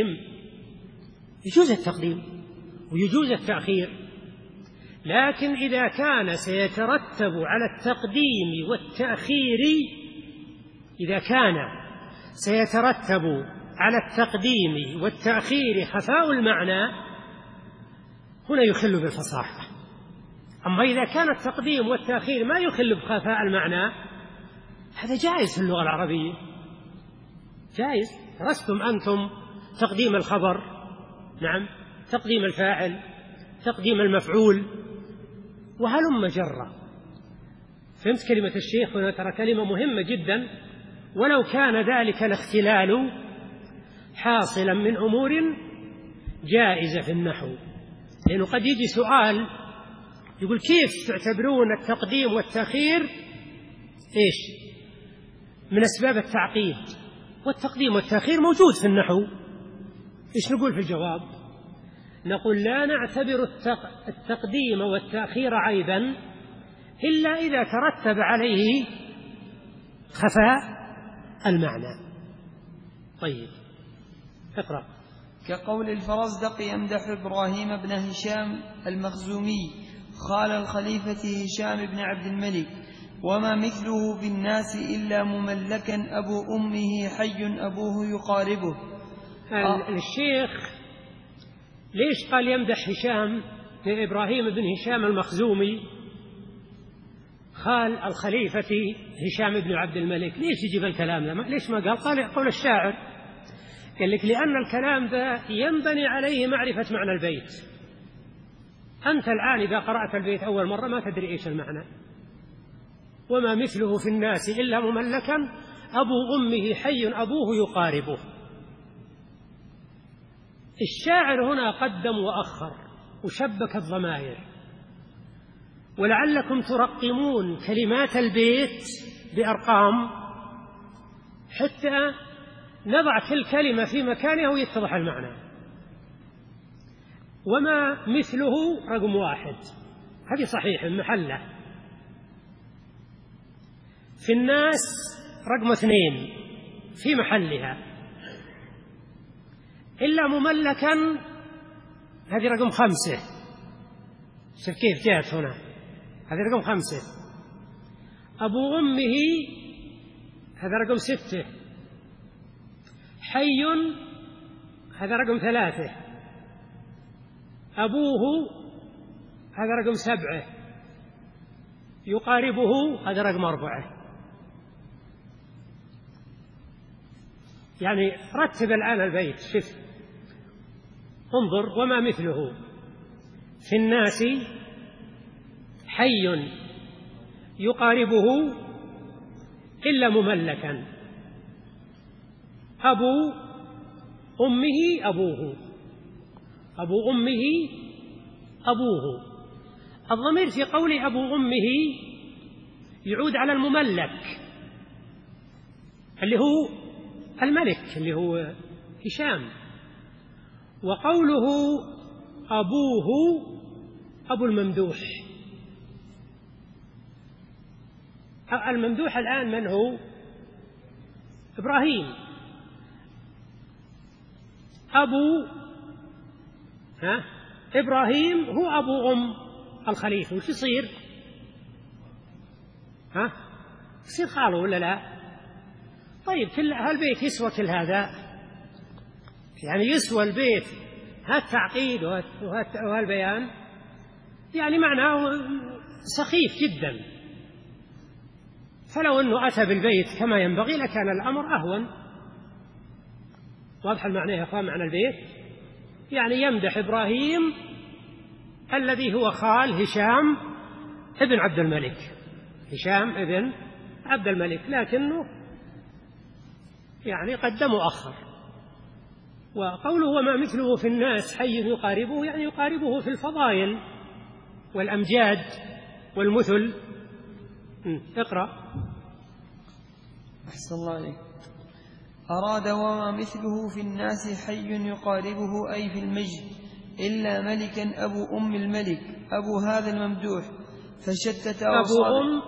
S1: التقديم ويجوز التأخير، لكن إذا كان سيترتب على التقديم والتأخير، خفاء المعنى، هنا يخل بالفصاحة. أما إذا كان التقديم والتأخير ما يخل بخفاء المعنى، هذا جائز في اللغة العربية، جائز. درستم أنتم تقديم الخبر، نعم، تقديم الفاعل، تقديم المفعول، وهلم جرا. فهمت كلمة الشيخ هنا؟ ترى كلمة مهمة جدا. ولو كان ذلك الاختلال حاصلا من أمور جائزة في النحو، لأنه قد يجي سؤال يقول كيف تعتبرون التقديم والتأخير إيش من أسباب التعقيد؟ والتقديم والتأخير موجود في النحو. إيش نقول في الجواب؟ نقول لا نعتبر التقديم والتأخير عيبا إلا إذا ترتب عليه خفاء المعنى. طيب، اقرأ.
S2: كقول الفرزدق يمدح إبراهيم بن هشام المخزومي خال الخليفة هشام بن عبد الملك: وما مثله بالناس إلا مملكا أبو أمه حي أبوه يقاربه.
S1: الشيخ ليش قال يمدح هشام إبراهيم بن هشام المخزومي خال الخليفة هشام بن عبد الملك؟ ليش يجيب الكلام ذا؟ ليش ما قال قول الشاعر؟ قال لك لأن الكلام ذا ينبني عليه معرفة معنى البيت. أنت الآن إذا قرأت البيت أول مرة ما تدري إيش المعنى. وما مثله في الناس إلا مملكا أبو أمه حي أبوه يقاربه. الشاعر هنا قدم وأخر وشبك الضمائر، ولعلكم ترقمون كلمات البيت بأرقام حتى نضع كل كلمة في مكانها ويتضح المعنى. وما مثله رقم 1، هذه صحيح محله. في الناس رقم 2 في محلها. إلا مملكا هذه رقم 5. شوف كيف جاءت هنا، هذه رقم 5. أبو أمه هذا رقم 6. حي هذا رقم 3. أبوه هذا رقم 7. يقاربه هذا رقم 4. يعني رتب الآن البيت، شوف انظر. وما مثله في الناس حي يقاربه إلا مملكا أبو أمه أبوه، أبو أمه أبوه. الضمير في قول أبو أمه يعود على المملك، اللي هو الملك اللي هو هشام. وقوله أبوه أبو الممدوح، الممدوح الآن من هو؟ إبراهيم. أبو إبراهيم هو أبو الخليفة، وش يصير؟ يصير خاله ولا لا؟ طيب كل هالبيت يسوى كل هذا؟ يعني يسوى البيت هالتعقيد وهالبيان؟ يعني معناه سخيف جدا. فلو أنه أتى بالبيت كما ينبغي لكان الأمر أهون. واضح المعنى يا أخوان؟ معنى البيت يعني يمدح إبراهيم الذي هو خال هشام ابن عبد الملك، هشام ابن عبد الملك، لكنه يعني قدم وأخر. وقوله وما مثله في الناس حي يقاربه، يعني يقاربه في الفضائل والأمجاد والمثل. اقرأ.
S2: أحسن الله عليك. أراد وما مثله في الناس حي يقاربه أي في المجد إلا ملكا أبو أم الملك أبو هذا الممدوح فشتت أوصاله.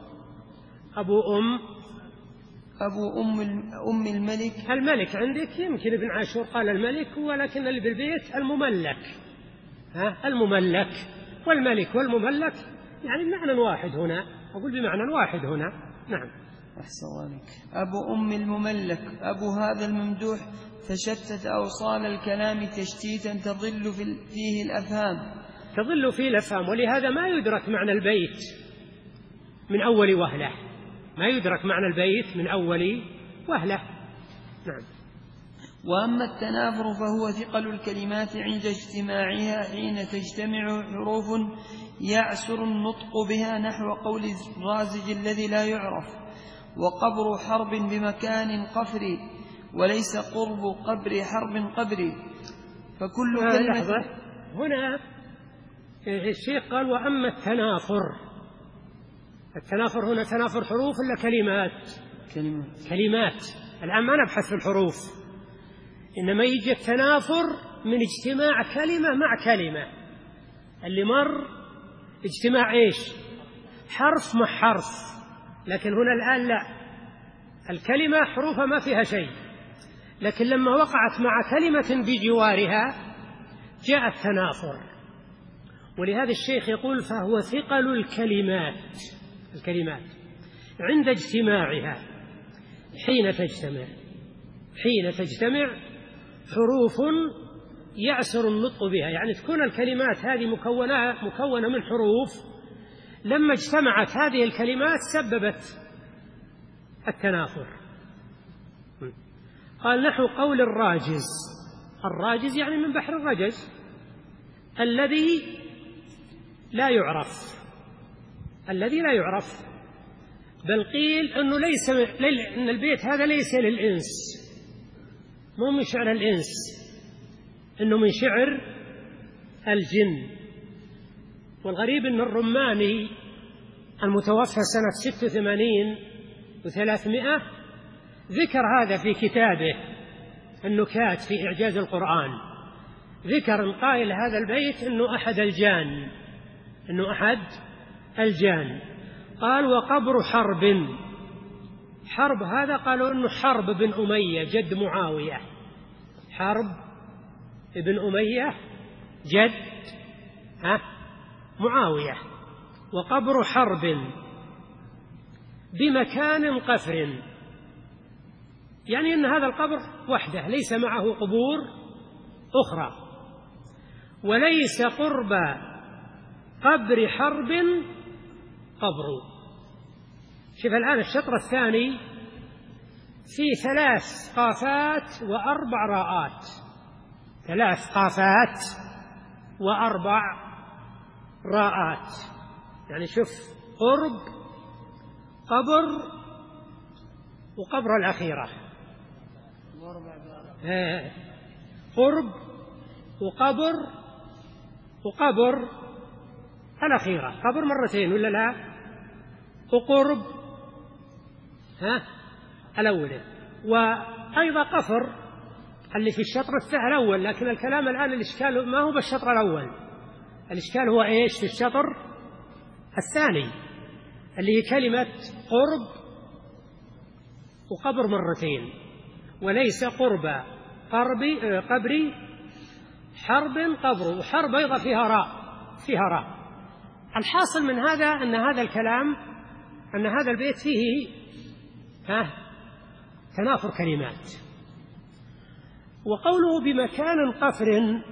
S2: أبو أم الملك.
S1: الملك عندك يمكن ابن عاشور قال الملك، ولكن اللي بالبيت المملك. المملك والملك والمملك يعني بمعنى واحد هنا، أقول بمعنى واحد هنا. نعم.
S2: أحسن الله عليك. أبو أم المملك أبو هذا الممدوح فشتت أوصال الكلام تشتيتا تضل فيه الأفهام.
S1: تضل فيه الأفهام، ولهذا ما يدرك معنى البيت من أول وهلة، ما يدرك معنى البيت من أول وهلة. نعم.
S2: وأما التنافر فهو ثقل الكلمات عند اجتماعها حين تجتمع حروف يعسر النطق بها نحو قول الرازج الذي لا يعرف، وقبر حرب بمكان قفري وليس قرب قبر حرب قبري. فكل كلمة
S1: هنا الشيخ قال وأما التنافر هنا تنافر حروف ولا كلمات. الآن ما نبحث في الحروف، إنما يجي التنافر من اجتماع كلمة مع كلمة. اللي مر اجتماع إيش؟ حرف مع حرف، لكن هنا الآن لا، الكلمة حروفها ما فيها شيء، لكن لما وقعت مع كلمة بجوارها جاء التنافر. ولهذا الشيخ يقول فهو ثقل الكلمات عند اجتماعها حين تجتمع حروف يعسر النطق بها، يعني تكون الكلمات هذه مكونة من حروف، لما اجتمعت هذه الكلمات سببت التنافر. قال نحو قول الراجز يعني من بحر الرجز الذي لا يعرف، بل قيل أنه إن البيت هذا ليس للإنس، مو من شعر الإنس، إنه من شعر الجن. والغريب أن الرماني المتوفى سنة 86 و300 ذكر هذا في كتابه النكات في إعجاز القرآن، ذكر قائل هذا البيت أنه أحد الجان. قال وقبر حرب هذا قالوا أنه حرب بن أمية جد معاوية، حرب ابن أمية جد معاوية. وقبر حرب بمكان قفر، يعني أن هذا القبر وحده ليس معه قبور أخرى. وليس قرب قبر حرب قبر. شوف الآن الشطر الثاني في 3 قافات و4 راءات، 3 قافات و4 راءات، يعني شوف قرب قبر وقبر الأخيرة، قرب وقبر الأخيرة، قبر مرتين ولا لا؟ وقرب الأول. وأيضا قفر اللي في الشطر الأول، لكن الكلام الآن الإشكال ما هو بالشطر الأول، الإشكال هو إيش؟ في الشطر الثاني اللي هي كلمة قرب وقبر مرتين، وليس قرب قبري حرب قبر، وحرب أيضا فيها راء. الحاصل من هذا أن هذا الكلام، أن هذا البيت فيه تنافر كلمات. وقوله بمكان قفر،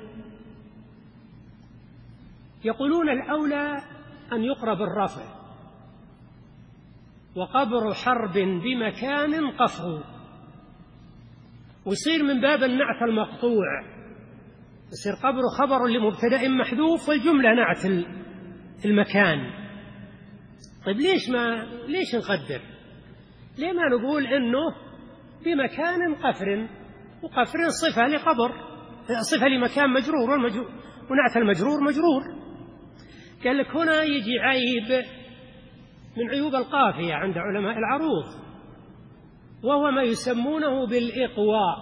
S1: يقولون الأولى أن يقرب الرفع، وقبر حرب بمكان قفر، ويصير من باب النعت المقطوع، يصير قبر خبر لمبتدأ محذوف والجملة نعت المكان. طيب ليش نقدر؟ ليه ما نقول إنه بمكان قفر، وقفر صفة لقبر، صفة لمكان مجرور، ونعت المجرور مجرور. قال لك هنا يجي عيب من عيوب القافية عند علماء العروض، وهو ما يسمونه بالإقواء.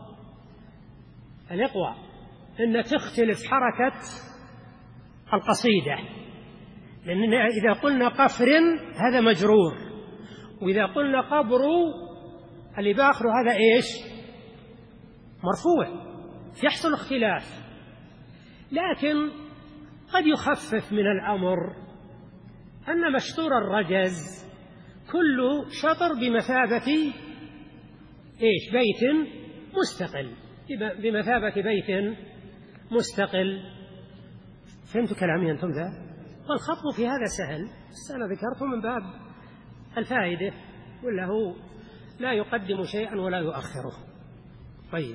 S1: الإقواء إن تختلف حركة القصيدة، لأن إذا قلنا قفر هذا مجرور، وإذا قلنا قبر اللي بآخره هذا إيش؟ مرفوع، يحصل اختلاف. لكن قد يخفف من الأمر أن مشطور الرجز كل شطر بمثابة إيش؟ بيت مستقل، بمثابة بيت مستقل. فهمتوا كلامي أنتم ذا؟ والخطب في هذا سهل، بس أنا ذكرته من باب الفائدة، ولا هو لا يقدم شيئا ولا يؤخره. طيب،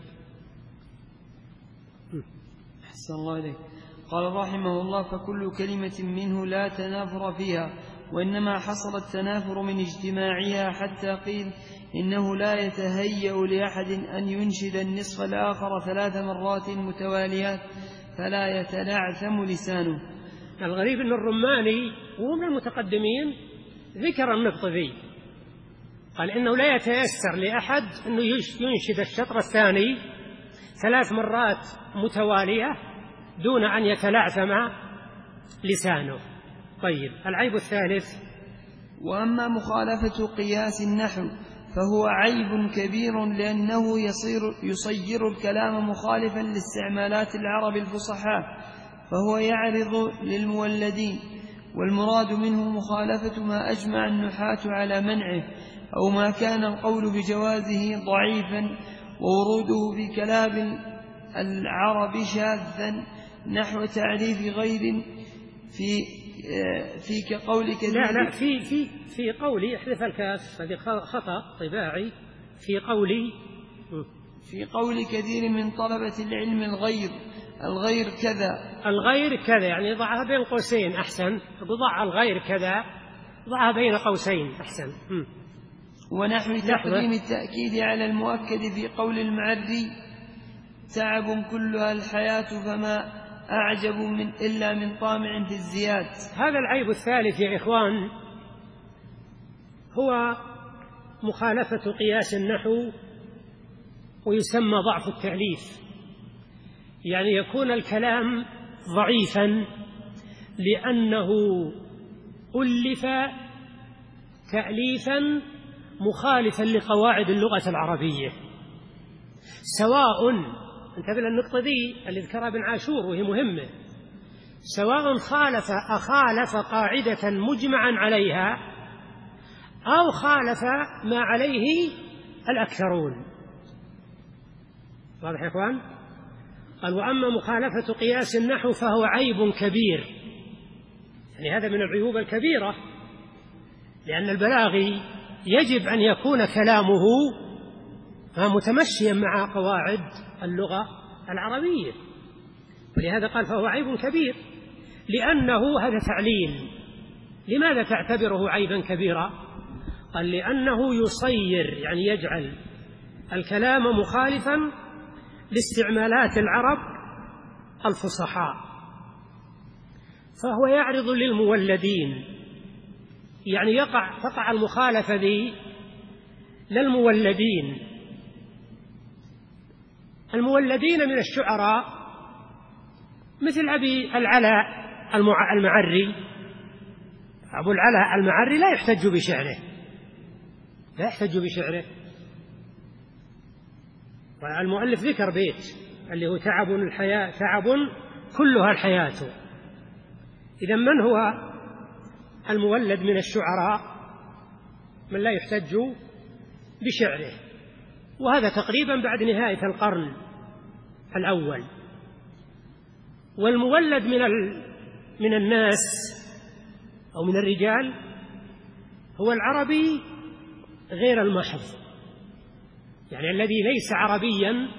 S2: أحسن الله إليك. قال رحمه الله: فكل كلمة منه لا تنافر فيها، وإنما حصل التنافر من اجتماعها، حتى قيل إنه لا يتهيأ لأحد أن ينشد النصف الآخر 3 مرات متواليات فلا يتلعثم لسانه.
S1: الغريب أن الرماني وهو من المتقدمين ذكر النقطة ذي، قال إنه لا يتيسر لأحد أنه ينشد الشطر الثاني 3 مرات متوالية دون أن يتلعثم لسانه. طيب، العيب الثالث:
S2: وأما مخالفة قياس النحو فهو عيب كبير، لأنه يصير الكلام مخالفا لاستعمالات العرب الفصحاء، فهو يعرض للمولدين، والمراد منه مخالفة ما أجمع النحاة على منعه، أو ما كان القول بجوازه ضعيفا ووروده في كلام العرب شاذا، نحو تعريف غير في كقول كثير.
S1: لا في قولي احذف الكاف، هذه خطأ طباعي. في قول
S2: كثير من طلبة العلم الغير
S1: كذا، يعني ضعها بين قوسين أحسن، ضع الغير كذا، ضعها بين قوسين أحسن.
S2: ونحو تقديم التأكيد على المؤكد في قول المعري: تعب كلها الحياة فما أعجب إلا من طامع في الزياد.
S1: هذا العيب الثالث يا إخوان هو مخالفة قياس النحو، ويسمى ضعف التأليف، يعني يكون الكلام ضعيفا لأنه ألف تأليفا مخالفا لقواعد اللغة العربية، سواء انتبه للنقطة دي اللي ذكرها ابن عاشور وهي مهمة، سواء أخالف قاعدة مجمعا عليها أو خالف ما عليه الأكثرون. واضح يا إخوان؟ قال: وأما مخالفة قياس النحو فهو عيب كبير، يعني هذا من العيوب الكبيرة، لأن البلاغي يجب أن يكون كلامه متمشيا مع قواعد اللغة العربية، ولهذا قال فهو عيب كبير، لأنه هذا تعليل. لماذا تعتبره عيبا كبيرا؟ قال: لأنه يصير، يعني يجعل الكلام مخالفا لاستعمالات العرب الفصحاء، فهو يعرض للمولدين، يعني تقع المخالفة ذي للمولدين. المولدين من الشعراء مثل أبي العلاء المعري. أبو العلاء المعري لا يحتج بشعره، لا يحتج بشعره. والمؤلف ذكر بيت اللي هو تعب الحياة، تعب كلها الحياة. إذا من هو المولد من الشعراء؟ من لا يحتج بشعره، وهذا تقريبا بعد نهاية القرن الأول. والمولد من الناس أو من الرجال هو العربي غير المحض، يعني الذي ليس عربيا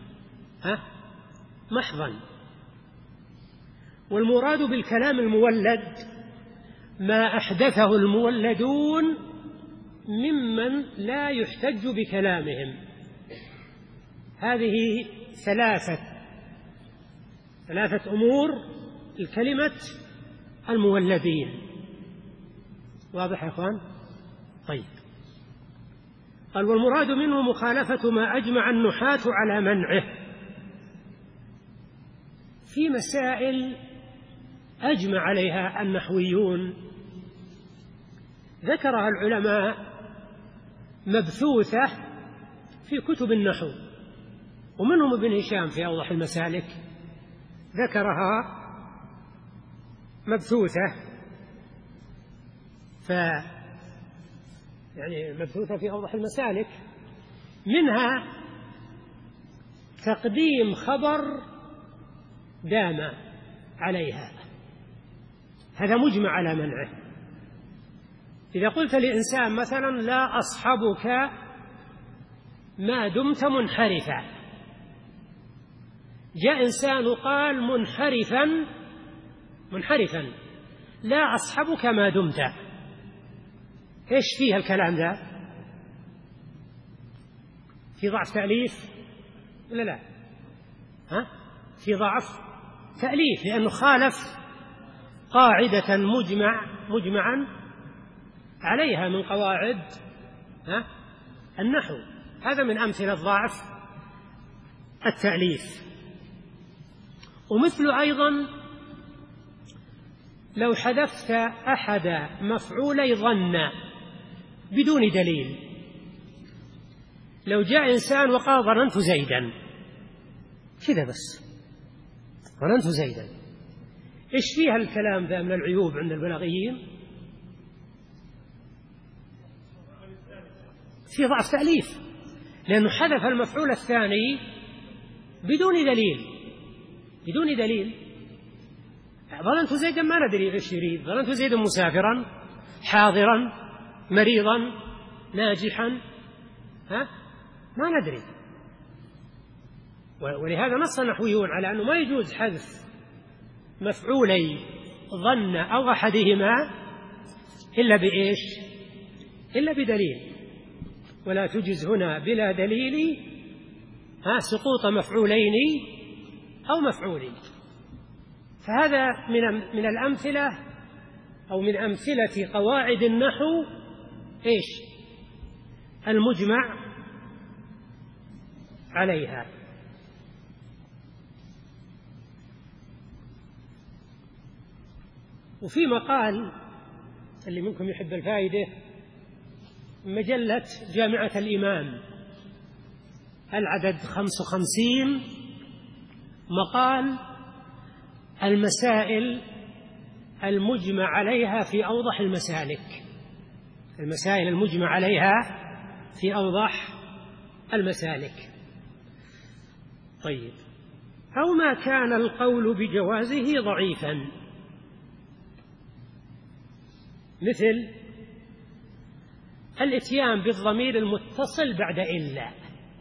S1: محضا. والمراد بالكلام المولد ما أحدثه المولدون ممن لا يحتج بكلامهم. هذه ثلاثة أمور الكلمة المولدين. واضح يا أخوان؟ طيب، قال والمراد منه مخالفة ما أجمع النحاة على منعه. في مسائل أجمع عليها النحويون ذكرها العلماء مبثوثة في كتب النحو، ومنهم ابن هشام في أوضح المسالك ذكرها مبثوثة، يعني مبثوثة في أوضح المسالك. منها تقديم خبر دام عليها، هذا مجمع على منعه. إذا قلت لإنسان مثلا لا أصحبك ما دمت منحرفا، جاء إنسان قال منحرفا لا أصحبك ما دمت، إيش فيها الكلام ذا؟ في ضعف تأليف ولا لا؟ في ضعف تأليف، لأنه خالف قاعدة مجمعا عليها من قواعد النحو. هذا من أمثلة ضعف التأليف. ومثل أيضا لو حذفت أحد مفعولي ظن بدون دليل. لو جاء إنسان وقال ظننت زيدا كذا بس، ظننت زيدا، إيش فيها الكلام ذا من العيوب عند البلاغيين؟ في ضعف تأليف، لأنه حذف المفعول الثاني بدون دليل. ظننت زيدا ما ندري إيش يريد، ظننت زيدا مسافرا حاضرا مريضا ناجحا، ما ندري. ولهذا نص النحويون على أنه ما يجوز حذف مفعولي ظن أو أحدهما إلا بإيش؟ إلا بدليل. ولا تجز هنا بلا دليل سقوط مفعولين أو مفعول. فهذا من الأمثلة أو من أمثلة قواعد النحو إيش؟ المجمع عليها. وفي مقال اللي منكم يحب الفائدة، مجلة جامعة الإمام العدد 55، مقال المسائل المجمع عليها في أوضح المسالك. المسائل المجمع عليها في أوضح المسالك. طيب، أو ما كان القول بجوازه ضعيفا، مثل الإتيان بالضمير المتصل بعد إلا.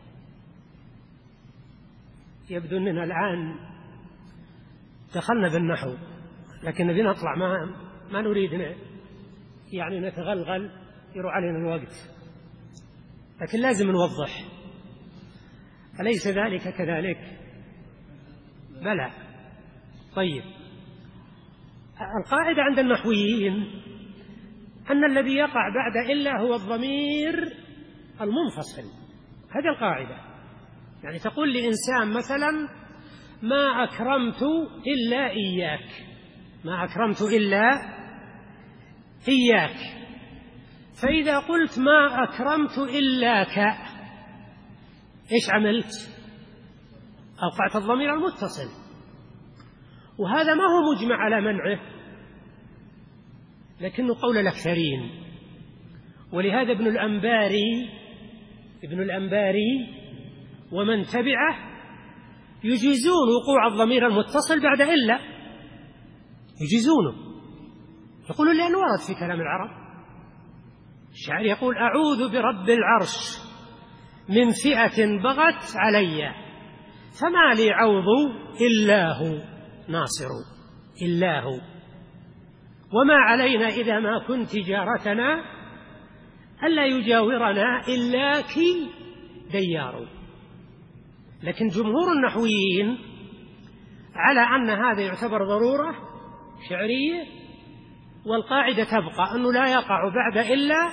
S1: يبدو أننا الآن دخلنا بالنحو، لكن نبي نطلع، ما نريد يعني نتغلغل يروح علينا الوقت، لكن لازم نوضح. أليس ذلك كذلك؟ بلى. طيب، القاعدة عند النحويين أن الذي يقع بعد إلا هو الضمير المنفصل. هذه القاعدة. يعني تقول لإنسان مثلا ما أكرمت إلا إياك، ما أكرمت إلا إياك، فإذا قلت ما أكرمت إلاك إيش عملت؟ أوقعت الضمير المتصل، وهذا ما هو مجمع على منعه، لكنه قول الأكثرين. ولهذا ابن الأنباري ومن تبعه يجيزون وقوع الضمير المتصل بعد إلا، يجيزونه، يقولون لأنه ورد في كلام العرب. الشاعر يقول أعوذ برب العرش من فئة بغت علي فما لي عوض إلا هو ناصر إلا هو، وما علينا إذا ما كنت جارتنا ألا يجاورنا إلاك ديار. لكن جمهور النحويين على أن هذا يعتبر ضرورة شعرية، والقاعدة تبقى أنه لا يقع بعد إلا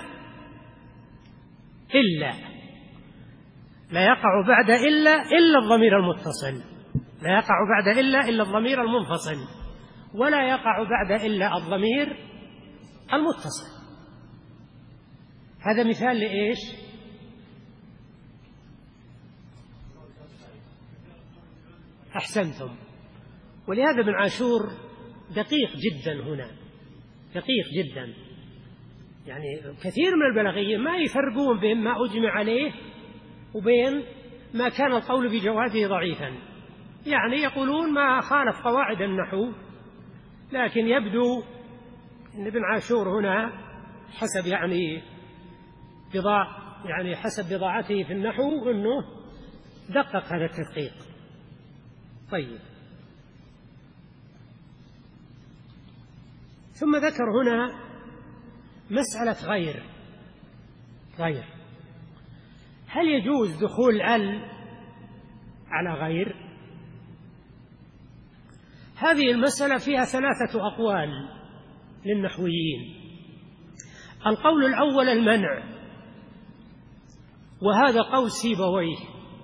S1: لا يقع بعد إلا الضمير المتصل، لا يقع بعد إلا الضمير المنفصل، ولا يقع بعد إلا الضمير المتصل. هذا مثال لإيش؟ أحسنتم. ولهذا ابن عاشور دقيق جدا هنا، دقيق جدا. يعني كثير من البلاغيين ما يفرقون بين ما أجمع عليه وبين ما كان القول بجوازه ضعيفا، يعني يقولون ما خالف قواعد النحو، لكن يبدو أن ابن عاشور هنا حسب حسب بضاعته في النحو أنه دقق هذا التدقيق. طيب، ثم ذكر هنا مسألة غير. هل يجوز دخول ال على غير؟ هذه المسألة فيها 3 أقوال للنحويين. القول الأول المنع، وهذا قول سيبويه.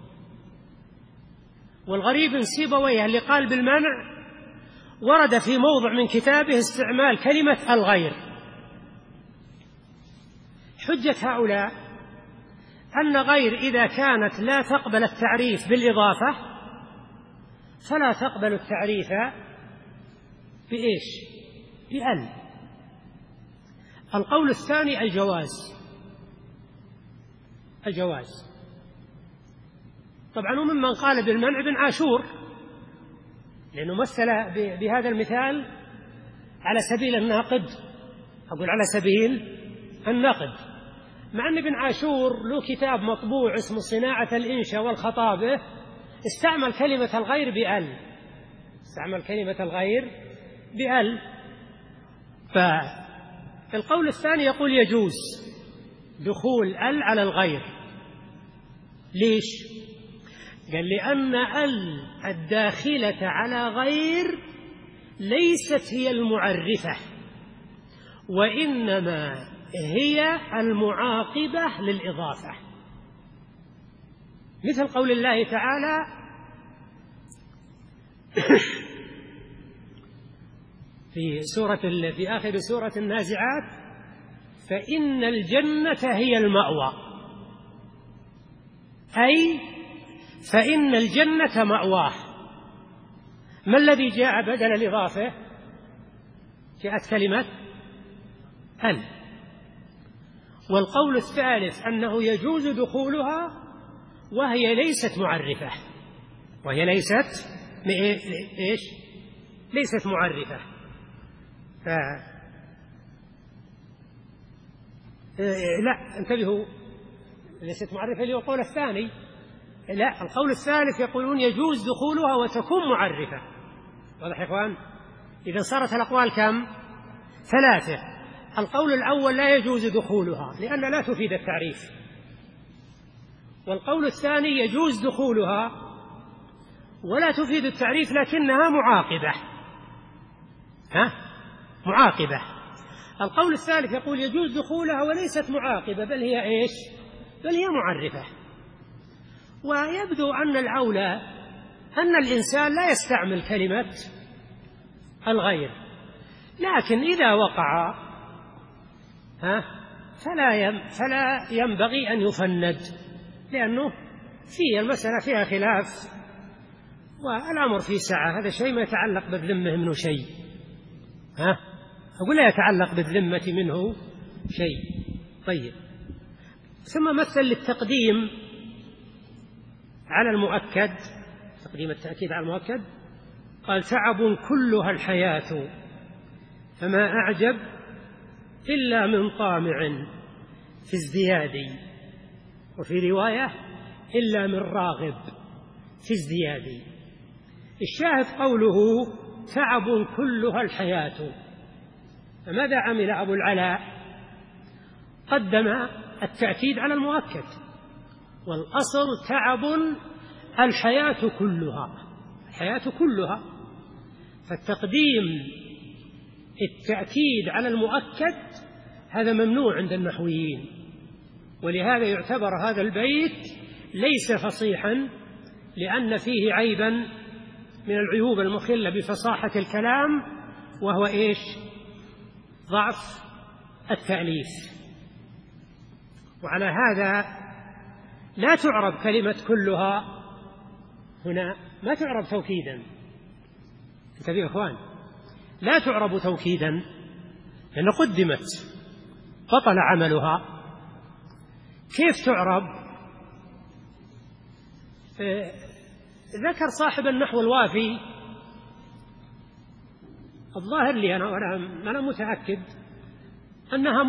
S1: والغريب من سيبويه اللي قال بالمنع ورد في موضع من كتابه استعمال كلمة الغير. حجة هؤلاء أن غير إذا كانت لا تقبل التعريف بالإضافة فلا تقبل التعريف بإيش؟ بأل. القول الثاني الجواز. طبعا وممن قال بالمنع ابن عاشور، لأنه مثل بهذا المثال على سبيل النقد، أقول على سبيل النقد، مع أن ابن عاشور له كتاب مطبوع اسمه صناعة الإنشاء والخطابة استعمل كلمة الغير بأل. فالقول الثاني يقول يجوز دخول ال على الغير. ليش؟ قال لأن ال الداخلة على غير ليست هي المعرفة، وإنما هي المعاقبة للإضافة، مثل قول الله تعالى في آخر سورة النازعات فإن الجنة هي المأوى، أي فإن الجنة مأواه. ما الذي جاء بدل الإضافة؟ جاءت كلمة أن. والقول الثالث أنه يجوز دخولها وهي ليست معرفة، ليست معرفة. لا انتبهوا، ليست معرفة اللي هو القول الثاني. لا، القول الثالث يقولون يجوز دخولها وتكون معرفة. واضح يا إخوان؟ إذا صارت الأقوال كم؟ 3. القول الأول لا يجوز دخولها لأن لا تفيد التعريف، والقول الثاني يجوز دخولها ولا تفيد التعريف لكنها معاقبة. القول الثالث يقول يجوز دخولها وليست معاقبة، بل هي إيش؟ بل هي معرفة. ويبدو أن الأولى أن الإنسان لا يستعمل كلمة الغير، لكن إذا وقع فلا ينبغي أن يفند، لأنه فيه المسألة فيها خلاف، والأمر فيه سعة. هذا شيء ما يتعلق بالذمة منه شيء، أقول لا يتعلق بالذمة منه شيء. طيب، ثم مثل للتقديم على المؤكد، تقديم التأكيد على المؤكد، قال: تعب كلها الحياة فما أعجب إلا من طامع في ازدياد، وفي رواية إلا من راغب في ازدياد. الشاهد قوله تعب كلها الحياة. فماذا عمل أبو العلاء؟ قدم التأكيد على المؤكد، والأصل تعب الحياة كلها، الحياة كلها. فالتقديم التأكيد على المؤكد هذا ممنوع عند النحويين، ولهذا يعتبر هذا البيت ليس فصيحا، لأن فيه عيبا من العيوب المخلة بفصاحة الكلام، وهو إيش؟ ضعف التأليف. وعلى هذا لا تعرب كلمة كلها هنا، ما تعرب توكيدا. انتبهوا يا إخوان، لا تعرب توكيدا، لأن قدمت بطل عملها. كيف تعرب؟ ذكر صاحب النحو الوافي، الظاهر لي أنا متأكد أنها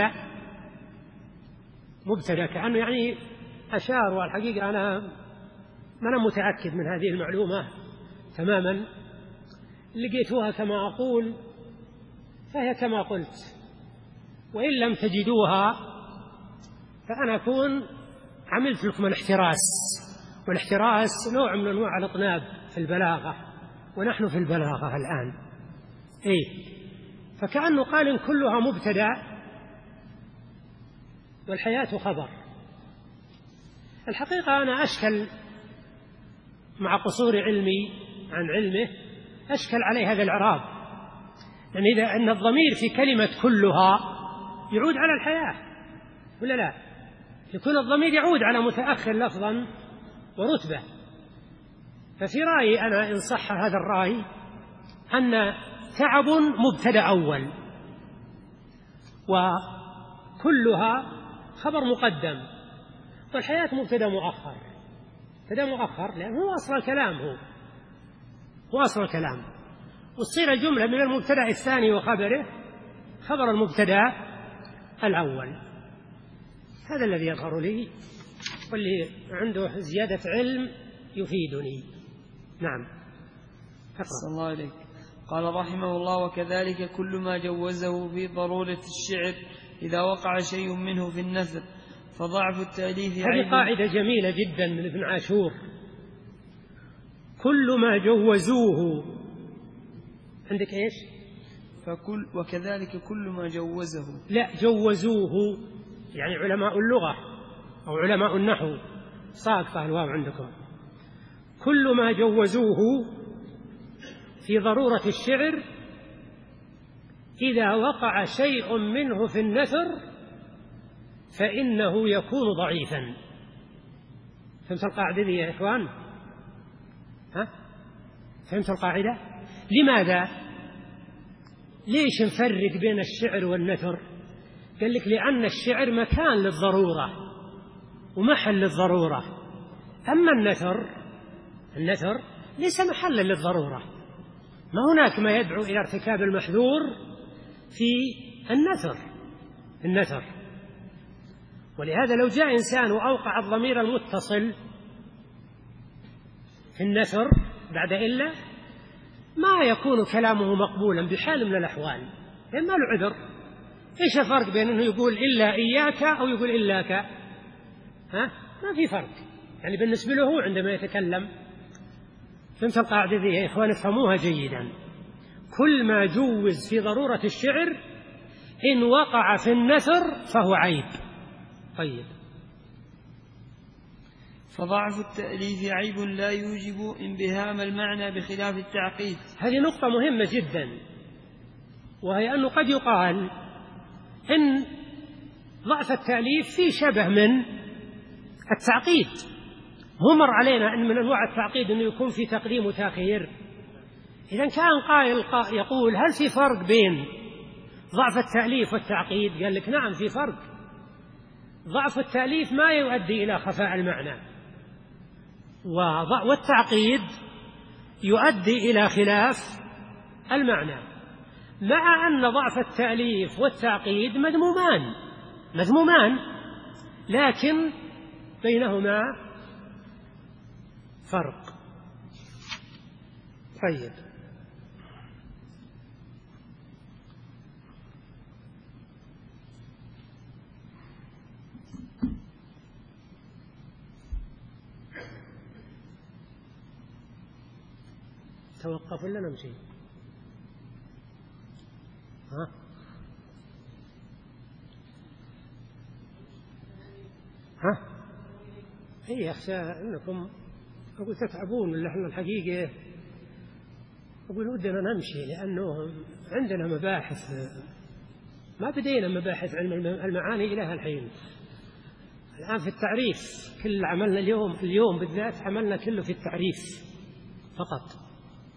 S1: مبتدأ، كأنه يعني أشار، والحقيقة أنا متأكد من هذه المعلومة تماما. لقيتوها كما أقول فهي كما قلت، وإن لم تجدوها فأنا أكون عملت لكم الاحتراس، والاحتراس نوع من أنواع الإطناب في البلاغة، ونحن في البلاغة الآن. فكأنه قال إن كلها مبتدأ والحياة خبر. الحقيقة أنا أشكل مع قصور علمي عن علمه، أشكل عليه هذا الإعراب، يعني إذا أن الضمير في كلمة كلها يعود على الحياة ولا لا؟ يكون الضمير يعود على متأخر لفظا ورتبة. ففي رأيي أنا إن صح هذا الرأي أن تعب مبتدأ أول، وكلها خبر مقدم، والحياة مبتدأ مؤخر. مبتدأ مؤخر لأنه هو أصل الكلام، هو أصل الكلام، وتصير الجملة من المبتدأ الثاني وخبره خبر المبتدأ الأول. هذا الذي يظهر لي، واللي عنده زيادة علم يفيدني. نعم.
S2: أحسن الله عليك. قال رحمه الله: وكذلك كل ما جوزه في ضرورة الشعر إذا وقع شيء منه في النثر فضعف التأليف.
S1: هذه قاعدة جميلة جدا من ابن عاشور: كل ما جوزوه. عندك إيش؟
S2: وكذلك كل ما جوزه.
S1: لا، جوزوه يعني علماء اللغة أو علماء النحو، ساقطة الواو عندكم. كل ما جوزوه في ضرورة الشعر إذا وقع شيء منه في النثر فإنه يكون ضعيفا. فهمت القاعدة دي يا إخوان؟ فهمت القاعدة؟ لماذا؟ ليش نفرق بين الشعر والنثر؟ قال لك لأن الشعر مكان للضرورة ومحل للضرورة، أما النثر ليس محلا للضرورة. ما هناك ما يدعو إلى ارتكاب المحذور في النثر. ولهذا لو جاء إنسان وأوقع الضمير المتصل في النثر بعد إلا ما يكون كلامه مقبولا بحال من الأحوال، لأن ما له عذر. إيش الفرق بين أنه يقول إلا إياك أو يقول إلاك؟ ما في فرق يعني بالنسبة له عندما يتكلم. فهمت القاعدة دي يا إخوان؟ افهموها جيدا. كل ما جوز في ضرورة الشعر إن وقع في النثر فهو عيب. طيب،
S2: فضعف التأليف عيب لا يوجب انبهام المعنى بخلاف التعقيد.
S1: هذه نقطة مهمة جدا، وهي أنه قد يقال إن ضعف التأليف فيه شبه من التعقيد. هو مر علينا أن من أنواع التعقيد أنه يكون في تقديم وتأخير. إذا كان قائل يقول هل في فرق بين ضعف التأليف والتعقيد؟ قال لك نعم في فرق. ضعف التأليف ما يؤدي إلى خفاء المعنى، والتعقيد يؤدي إلى خلاف المعنى، مع أن ضعف التأليف والتعقيد مذمومان، لكن بينهما فرق. طيب، توقف ولا نمشي؟ هي أخشى أنكم أقول تتعبون، ولا إحنا الحقيقة أقول ودنا نمشي، لأنه عندنا مباحث ما بدينا مباحث علم المعاني إلى الحين. الآن في التعريف كل عملنا اليوم بالذات عملنا كله في التعريف فقط.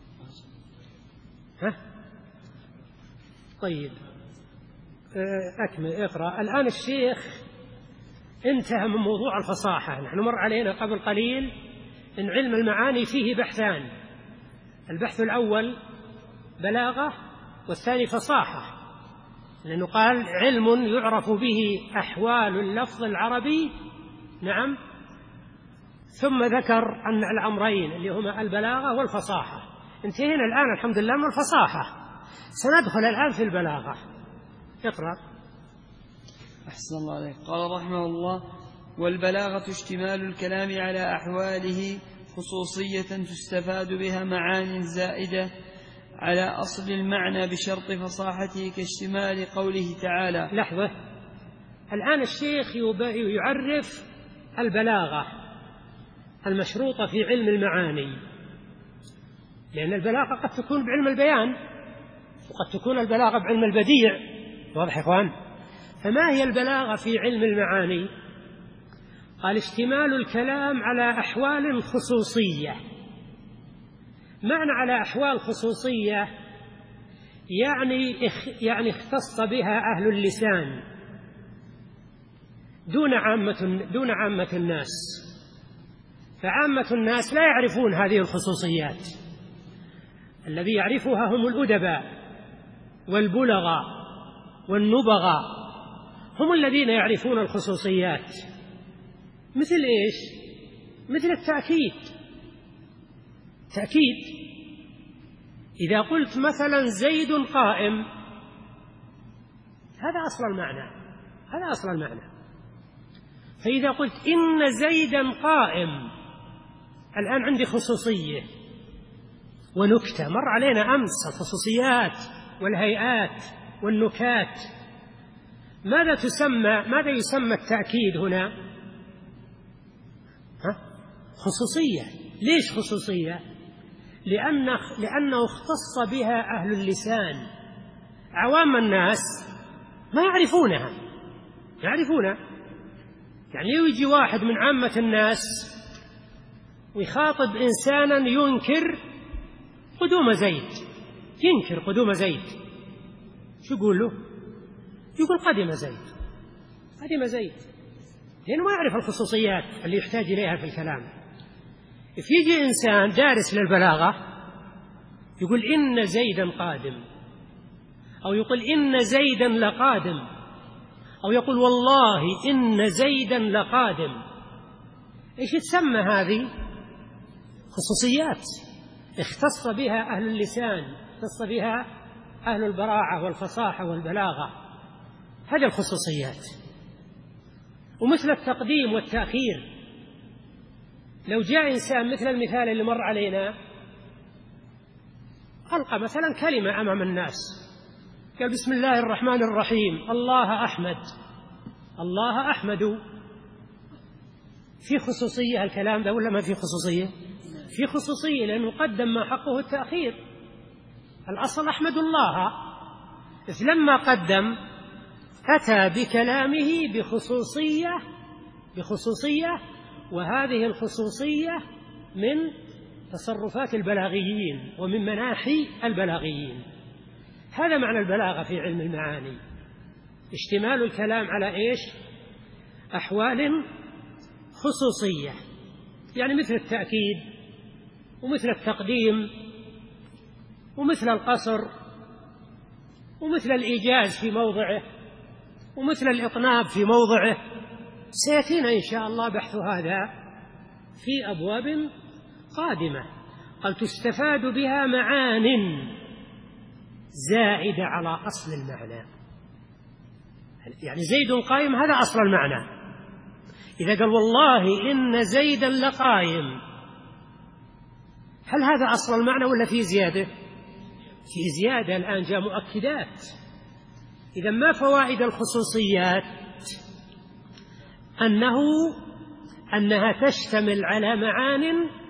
S1: طيب، أكمل اقرأ. الآن الشيخ انتهى من موضوع الفصاحة. نحن مر علينا قبل قليل إن علم المعاني فيه بحثان، البحث الأول بلاغة والثاني فصاحة، لأنه قال علم يعرف به أحوال اللفظ العربي، نعم، ثم ذكر أن الأمرين اللي هما البلاغة والفصاحة. انتهينا الآن الحمد لله من الفصاحة، سندخل الآن في البلاغة. اقرأ.
S2: أحسن الله عليك. قال رحمه الله: والبلاغة اشتمال الكلام على أحواله خصوصية تستفاد بها معان زائدة على أصل المعنى بشرط فصاحته، كاشتمال قوله تعالى.
S1: لحظة، الآن الشيخ يعرف البلاغة المشروطة في علم المعاني، لأن البلاغة قد تكون بعلم البيان وقد تكون البلاغة بعلم البديع. واضح يا إخوان؟ فما هي البلاغة في علم المعاني؟ قال اشتمال الكلام على أحوال خصوصية. معنى على أحوال خصوصية يعني اختص بها أهل اللسان دون عامة الناس، فعامة الناس لا يعرفون هذه الخصوصيات. الذي يعرفها هم الأدباء والبلغاء والنبغاء، هم الذين يعرفون الخصوصيات. مثل إيش؟ مثل التأكيد. إذا قلت مثلا زيد قائم، هذا أصل المعنى. فإذا قلت إن زيدا قائم، الآن عندي خصوصية ونكتة. مر علينا أمس الخصوصيات والهيئات والنكات. ماذا يسمى التأكيد هنا؟ خصوصية. ليش خصوصية؟ لأنه اختص بها أهل اللسان. عوام الناس ما يعرفونها. يعني يجي واحد من عامة الناس ويخاطب إنسانا ينكر قدوم زيد، شو يقول له؟ يقول قدم زيد، لأنه ما يعرف الخصوصيات اللي يحتاج إليها في الكلام. يجي إنسان دارس للبلاغة يقول إن زيدا قادم، أو يقول إن زيدا لقادم، أو يقول والله إن زيدا لقادم. إيش تسمى هذه؟ خصوصيات اختص بها أهل اللسان، اختص بها أهل البراعة والفصاحة والبلاغة. هذه الخصوصيات. ومثل التقديم والتأخير، لو جاء إنسان مثل المثال اللي مر علينا، ألقى مثلا كلمة أمام الناس، قال بسم الله الرحمن الرحيم، الله أحمد. في خصوصية الكلام ده ولا ما في خصوصية؟ في خصوصية، لأنه قدم ما حقه التأخير. الأصل أحمد الله، لما قدم أتى بكلامه بخصوصية، وهذه الخصوصية من تصرفات البلاغيين ومن مناحي البلاغيين. هذا معنى البلاغة في علم المعاني، اشتمال الكلام على إيش؟ أحوال خصوصية، يعني مثل التأكيد ومثل التقديم ومثل القصر ومثل الإيجاز في موضعه ومثل الإطناب في موضعه. سيأتينا إن شاء الله بحث هذا في أبواب قادمة. قال تستفاد بها معان زائدة على أصل المعنى، يعني زيد قائم هذا أصل المعنى. إذا قال والله إن زيدا لقائم، هل هذا أصل المعنى ولا في زيادة؟ في زيادة، الآن جاء مؤكدات. إذا ما فوائد الخصوصيات؟ أنها تشتمل على معان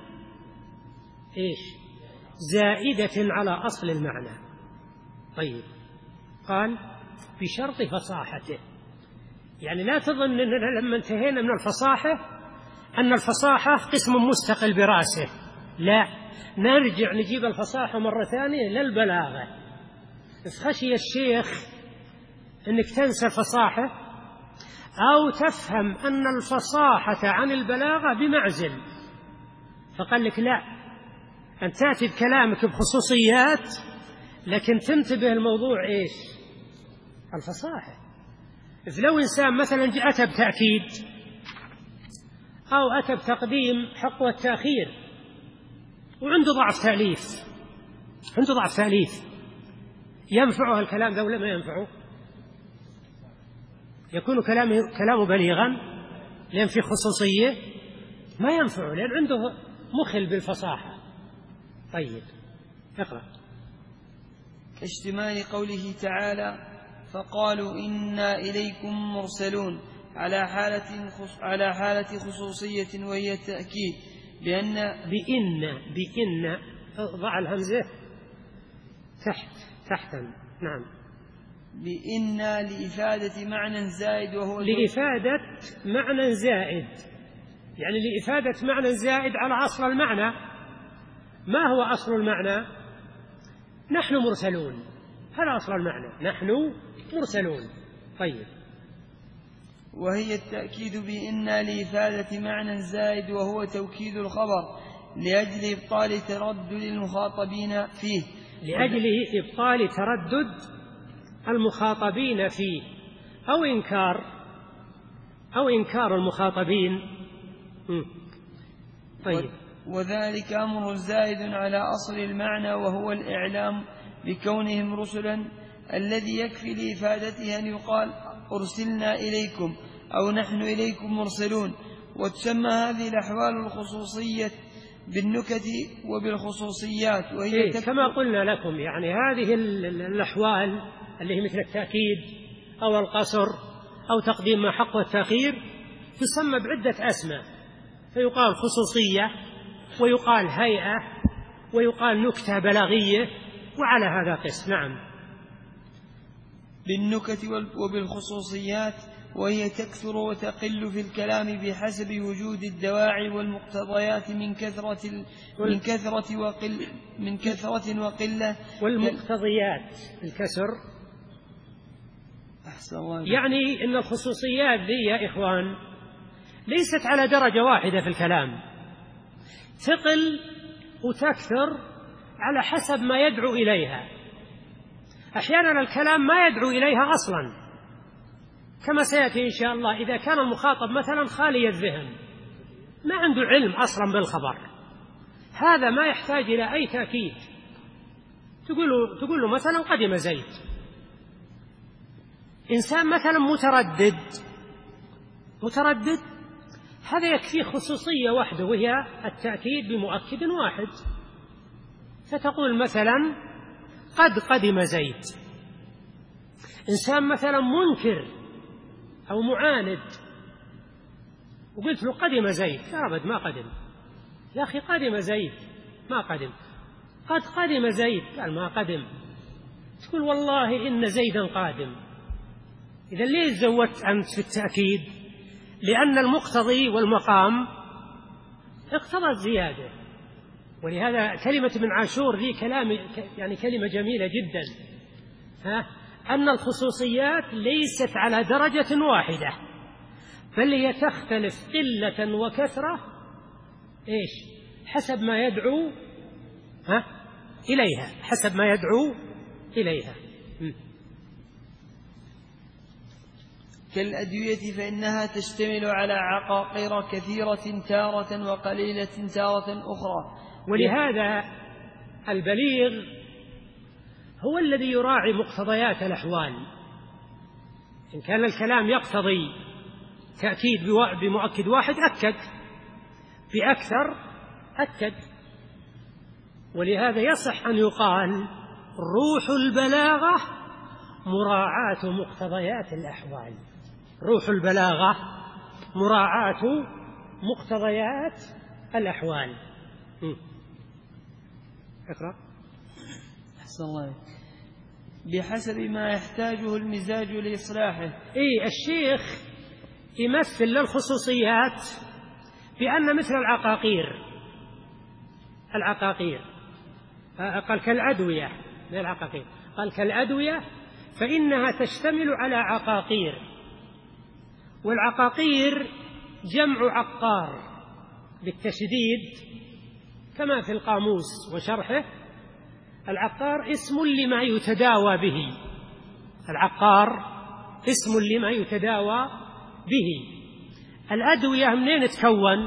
S1: إيش؟ زائدة على أصل المعنى. طيب، قال بشرط فصاحته، يعني لا تظن أننا لما انتهينا من الفصاحة أن الفصاحة قسم مستقل براسه، لا، نرجع نجيب الفصاحة مرة ثانية للبلاغة. خشي الشيخ أنك تنسى الفصاحة أو تفهم أن الفصاحة عن البلاغة بمعزل، فقال لك لا، أن تأتي بكلامك بخصوصيات لكن تنتبه الموضوع إيش؟ الفصاحة. فلو إنسان مثلا أتى بتأكيد أو أتى بتقديم حق والتأخير وعنده ضعف تأليف، ينفعه الكلام ذا ولا ما ينفعه؟ يكون كلامه بليغا لأن في خصوصية؟ ما ينفعه، لأن عنده مخل بالفصاحة. طيب، اقرأ.
S2: كاشتمال قوله تعالى فقالوا إنا إليكم مرسلون على حالة خصوصية وهي التأكيد
S1: بإن ضع الهمزة تحتا. نعم،
S2: بإن لإفادة معنى زائد، وهو
S1: لإفادة معنى زائد، يعني لإفادة معنى زائد على أصل المعنى. ما هو أصل المعنى؟ نحن مرسلون، هذا أصل المعنى، نحن مرسلون. طيب،
S2: وهي التأكيد بإن لإفادة معنى زائد، وهو توكيد الخبر لأجل إبطال تردد المخاطبين فيه،
S1: لأجل إبطال تردد المخاطبين فيه أو إنكار المخاطبين. طيب،
S2: وذلك أمر زائد على أصل المعنى، وهو الإعلام بكونهم رسلا، الذي يكفي لإفادته أن يقال أرسلنا إليكم أو نحن إليكم مرسلون. وتسمى هذه الأحوال الخصوصية بالنكت وبالخصوصيات، وهي
S1: كما قلنا لكم، يعني هذه الأحوال اللي هي مثل التأكيد أو القصر أو تقديم ما حق والتأخير تسمى بعدة أسماء، فيقال خصوصية ويقال هيئة ويقال نكتة بلاغية، وعلى هذا قسم. نعم،
S2: بالنكت وبالخصوصيات، وهي تكثر وتقل في الكلام بحسب وجود الدواعي والمقتضيات من كثرة وقلة.
S1: والمقتضيات الكسر، يعني إن الخصوصيات ذي يا إخوان ليست على درجة واحدة في الكلام، تقل وتكثر على حسب ما يدعو إليها. أحيانا الكلام ما يدعو إليها أصلا، كما سيأتي إن شاء الله. إذا كان المخاطب مثلا خالي الذهن، ما عنده علم أصلا بالخبر، هذا ما يحتاج إلى أي تأكيد. تقول له مثلا قدم زيد. إنسان مثلا متردد، هذا يكفي خصوصية واحدة، وهي التأكيد بمؤكد واحد. فتقول مثلا قد قدم زيد. إنسان مثلا منكر أو معاند وقلت له قدم زيد، لا أبد ما قدم. يا أخي قدم زيد، ما قدم. قد قدم زيد، قال ما قدم. تقول والله إن زيدا قادم. إذا ليش زودت أنت في التأكيد؟ لأن المقتضي والمقام اقتضى الزيادة. ولهذا كلمة ابن عاشور لي كلام يعني كلمة جميلة جدا، أن الخصوصيات ليست على درجة واحدة، بل هي تختلف قلة وكثرة حسب ما يدعو إليها، حسب ما يدعو إليها.
S2: كالأدوية فإنها تشتمل على عقاقير كثيرة تارة وقليلة تارة أخرى.
S1: ولهذا البليغ هو الذي يراعي مقتضيات الأحوال. إن كان الكلام يقتضي تأكيد بمؤكد واحد أكد، بأكثر أكد. ولهذا يصح أن يقال روح البلاغة مراعاة مقتضيات الأحوال. روح البلاغة مراعاة مقتضيات الأحوال. اقرأ.
S2: أحسن الله، بحسب ما يحتاجه المزاج لإصلاحه.
S1: الشيخ يمثل للخصوصيات بأن مثل العقاقير قال كالأدوية، لا العقاقير، قال كالأدوية فإنها تشتمل على عقاقير. والعقاقير جمع عقار بالتشديد كما في القاموس وشرحه. العقار اسم لما يتداوى به، العقار اسم لما يتداوى به. الأدوية منين تكون؟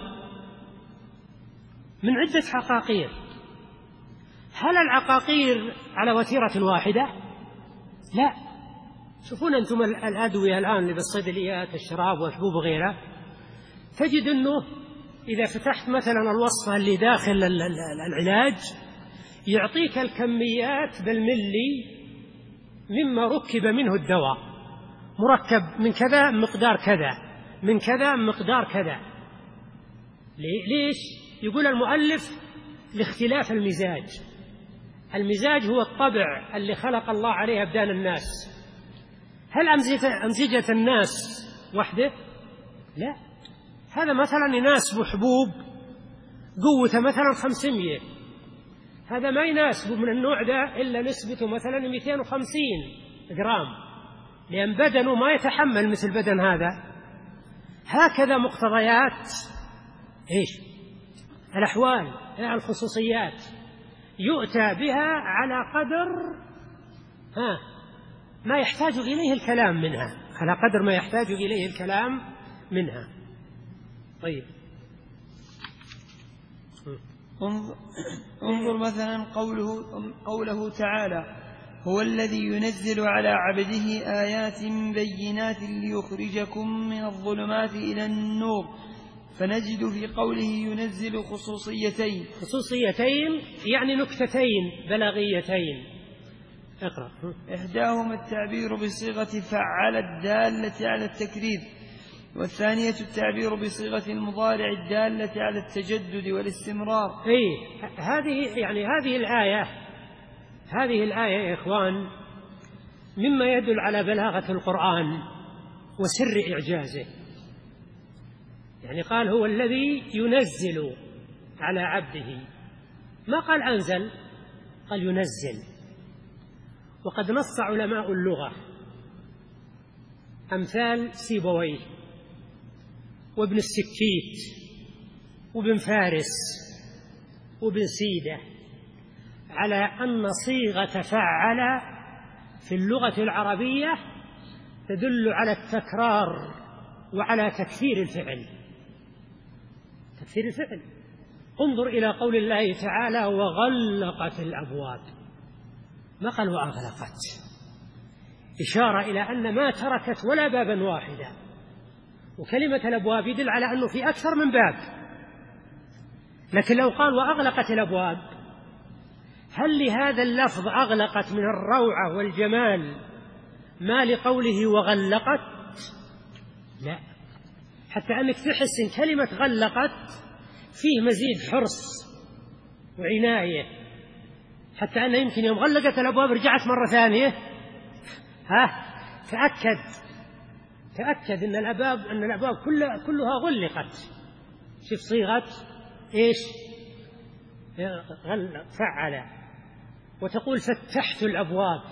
S1: من عدة عقاقير. هل العقاقير على وتيرة واحدة؟ لا. شوفون أنتم الأدوية الآن اللي بالصيدليات، الشراب والحبوب وغيرها، تجد أنه إذا فتحت مثلا الوصفة اللي داخل العلاج يعطيك الكميات بالملي مما ركب منه الدواء، مركب من كذا مقدار كذا، من كذا مقدار كذا. ليش؟ يقول المؤلف لاختلاف المزاج. المزاج هو الطبع اللي خلق الله عليه أبدان الناس. هل أمزجة الناس وحده؟ لا. هذا مثلا يناسب حبوب قوته مثلا 500، هذا ما يناسب من النوع ده إلا نسبته مثلا 250 جرام، لأن بدنه ما يتحمل مثل بدن هذا. هكذا مقتضيات الأحوال، الخصوصيات يؤتى بها على قدر ما يحتاج إليه الكلام منها، على قدر ما يحتاج إليه الكلام منها. طيب،
S2: انظر مثلا قوله تعالى: هو الذي ينزل على عبده آيات بينات ليخرجكم من الظلمات إلى النور. فنجد في قوله ينزل خصوصيتين
S1: يعني نكتتين بلاغيتين. اقرأ.
S2: إحداهما التعبير بصيغة فعل الدالة على التكرير، والثانية التعبير بصيغة المضارع الدالة على التجدد والاستمرار. هذه الآية يا إخوان مما يدل على بلاغة القرآن وسر إعجازه. يعني قال هو الذي ينزل على عبده، ما قال أنزل، قال ينزل. وقد نص علماء اللغة أمثال سيبويه وابن السكيت وابن فارس وابن سيدة على أن صيغة فعل في اللغة العربية تدل على التكرار وعلى تكثير الفعل. انظر إلى قول الله تعالى: وغلقت الأبواب، ما قال وأغلقت، إشارة إلى أن ما تركت ولا بابا واحدا. وكلمة الأبواب يدل على أنه في أكثر من باب. لكن لو قال وأغلقت الأبواب، هل لهذا اللفظ أغلقت من الروعة والجمال ما لقوله وغلقت؟ لا.
S1: حتى أنك تحس إن كلمة غلقت فيه مزيد حرص وعناية، حتى أنه يمكن يوم غلقت الأبواب رجعت مرة ثانية تأكد أن الأبواب كلها غلقت. شوف صيغة إيش؟ فعل. وتقول فتحت الأبواب،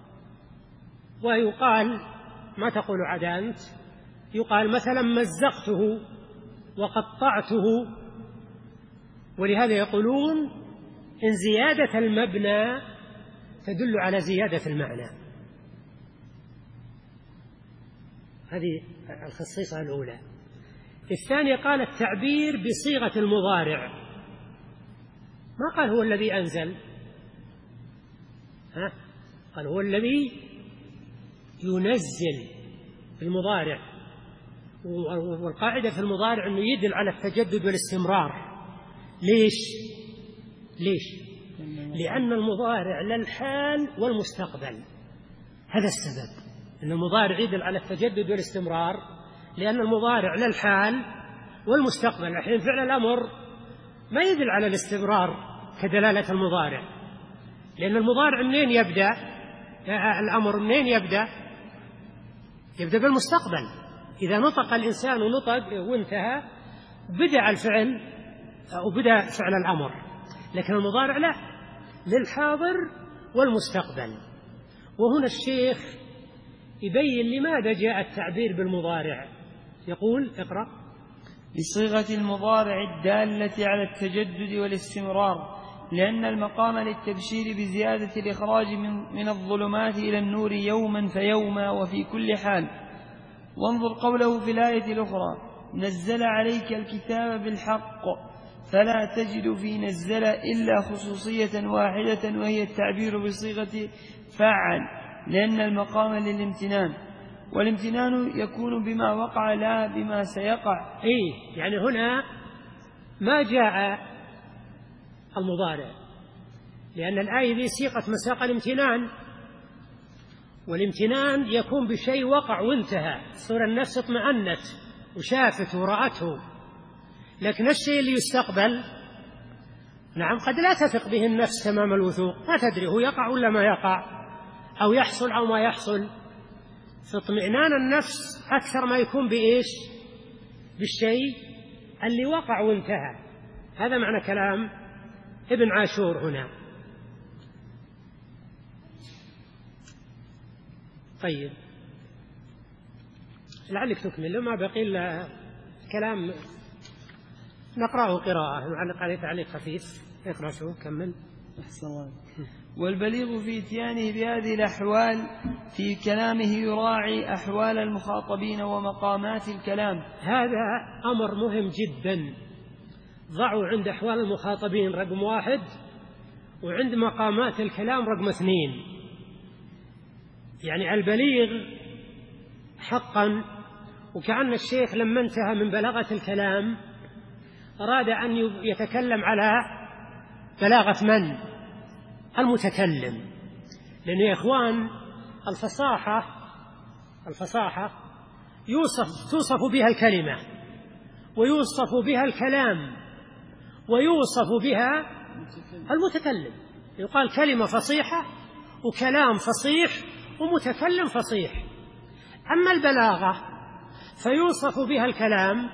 S1: ويقال ما تقول عاد أنت، يقال مثلا مزقته وقطعته. ولهذا يقولون إن زيادة المبنى تدل على زيادة المعنى. هذه الخصيصة الأولى. الثانية قال التعبير بصيغة المضارع، ما قال هو الذي أنزل، قال هو الذي ينزل في المضارع. والقاعدة في المضارع أنه يدل على التجدد والاستمرار. ليش؟ لأن المضارع للحال والمستقبل. هذا السبب أن المضارع يدل على التجدد والاستمرار، لأن المضارع للحال والمستقبل. الحين فعل الأمر ما يدل على الاستمرار كدلالة المضارع، لأن المضارع منين يبدأ؟ الأمر منين يبدأ؟ يبدأ بالمستقبل. إذا نطق الإنسان ونطق وانتهى بدأ الفعل أو بدأ فعل الأمر. لكن المضارع لا، للحاضر والمستقبل. وهنا الشيخ يبين لماذا جاء التعبير بالمضارع. يقول اقرأ:
S2: بصيغة المضارع الدالة على التجدد والاستمرار، لأن المقام للتبشير بزيادة الإخراج من الظلمات إلى النور يوما فيوما وفي كل حال. وانظر قوله في الآية الأخرى: نزل عليك الكتاب بالحق، فلا تجد في نزل إلا خصوصية واحدة، وهي التعبير بصيغة فعل، لأن المقام للامتنان، والامتنان يكون بما وقع لا بما سيقع.
S1: يعني هنا ما جاء المضارع، لأن الآية ذي سيقت مساق الامتنان، والامتنان يكون بشيء وقع وانتهى، صار النفس اطمأنت وشافت ورأته. لكن الشيء اللي يستقبل نعم قد لا تثق به النفس تمام الوثوق، ما تدري هو يقع ولا ما يقع، أو يحصل أو ما يحصل. فاطمئنان النفس أكثر ما يكون بإيش؟ بالشيء اللي وقع وانتهى. هذا معنى كلام ابن عاشور هنا. طيب لعلك تكمل، لما بقي إلا كلام نقرأه قراءة نعلق عليه تعليق خفيف. اقرأ شو كمل.
S2: أحسن الله. والبليغ في إتيانه بهذه الأحوال في كلامه يراعي أحوال المخاطبين ومقامات الكلام.
S1: هذا أمر مهم جدا. ضعوا عند أحوال المخاطبين رقم 1، وعند مقامات الكلام رقم 2. يعني البليغ حقا، وكأن الشيخ لما انتهى من بلاغة الكلام أراد أن يتكلم على بلاغة من؟ المتكلم. لأن يا إخوان الفصاحة توصف بها الكلمة، ويوصف بها الكلام، ويوصف بها المتكلم. يقال كلمة فصيحة وكلام فصيح ومتكلم فصيح. أما البلاغة فيوصف بها الكلام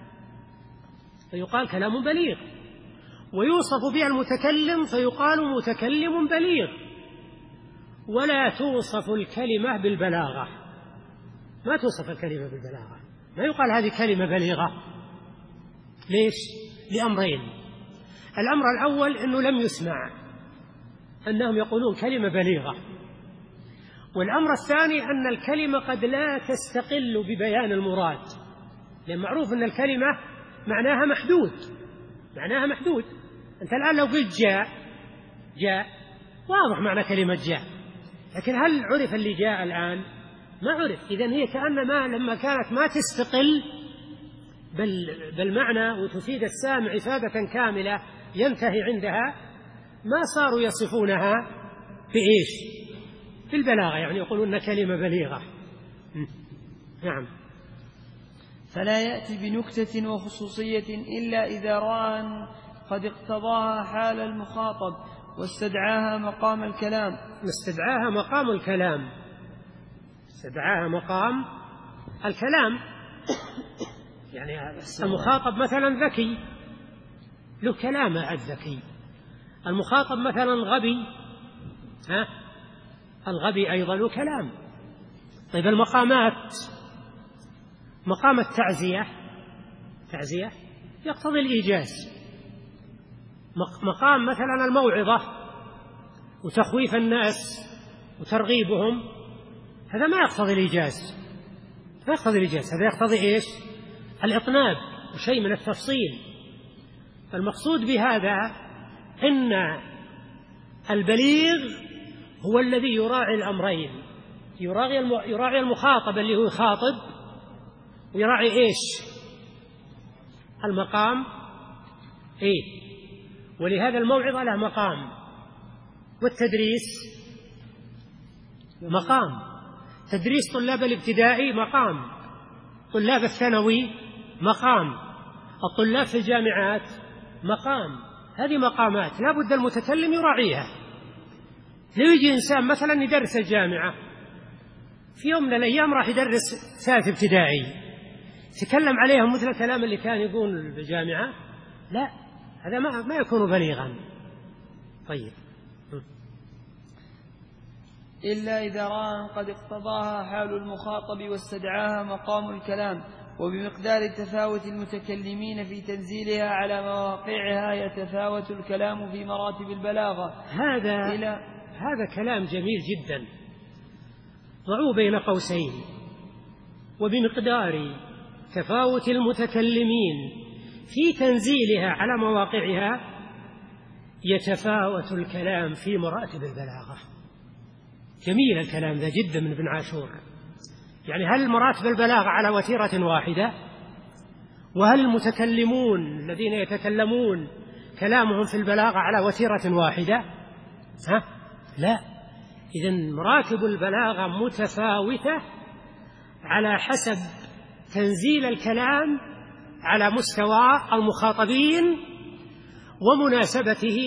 S1: فيقال كلام بليغ، ويوصف بها المتكلم فيقال متكلم بليغ. ولا توصف الكلمة بالبلاغة، ما توصف الكلمة بالبلاغة، ما يقال هذه كلمة بليغة. ليش؟ لأمرين. الأمر الأول أنه لم يسمع أنهم يقولون كلمة بليغة، والأمر الثاني أن الكلمة قد لا تستقل ببيان المراد، لأن معروف أن الكلمة معناها محدود. أنت الآن لو قلت جاء واضح معنى كلمة جاء، لكن هل عرف اللي جاء الآن؟ ما عرف. إذن هي كأنما لما كانت ما تستقل بالمعنى وتفيد السامع إفادة كاملة ينتهي عندها، ما صاروا يصفونها بإيش؟ بالبلاغة، يعني يقولون كلمة بليغة. نعم.
S2: فلا يأتي بنكتة وخصوصية إلا إذا رأى أن قد اقتضاها حال المخاطب واستدعاها مقام الكلام.
S1: استدعاها مقام الكلام، استدعاها مقام الكلام. يعني المخاطب مثلا ذكي، له كلامه الذكي. المخاطب مثلا غبي، الغبي أيضا له كلام. طيب المقامات، مقام التعزية يقتضي الإيجاز. مقام مثلا الموعظة وتخويف الناس وترغيبهم، هذا ما يقتضي الإيجاز، هذا يقتضي إيش؟ الإطناب وشيء من التفصيل. فالمقصود بهذا إن البليغ هو الذي يراعي الأمرين، يراعي المخاطب اللي هو يخاطب، ويراعي إيش؟ المقام. ولهذا الموعظة له مقام، والتدريس مقام. تدريس طلاب الابتدائي مقام، طلاب الثانوي مقام، الطلاب في الجامعات مقام. هذه مقامات لا بد المتكلم يراعيها. لو يجي إنسان مثلا يدرس الجامعة، في يوم من الأيام راح يدرس ثالث ابتدائي، تكلم عليهم مثل الكلام اللي كان يقول بالجامعة، لا، هذا ما يكون بليغا. طيب،
S2: إلا إذا رأى قد اقتضاها حال المخاطب واستدعاها مقام الكلام، وبمقدار تفاوت المتكلمين في تنزيلها على مواقعها يتفاوت الكلام في مراتب البلاغة.
S1: هذا كلام جميل جدا، ضعوه بين قوسين. وبمقدار تفاوت المتكلمين في تنزيلها على مواقعها يتفاوت الكلام في مراتب البلاغة. جميل الكلام ذا جدا من ابن عاشور. يعني هل مراتب البلاغة على وتيرة واحدة؟ وهل المتكلمون الذين يتكلمون كلامهم في البلاغة على وتيرة واحدة؟ لا. إذن مراتب البلاغة متفاوتة على حسب تنزيل الكلام على مستوى المخاطبين ومناسبته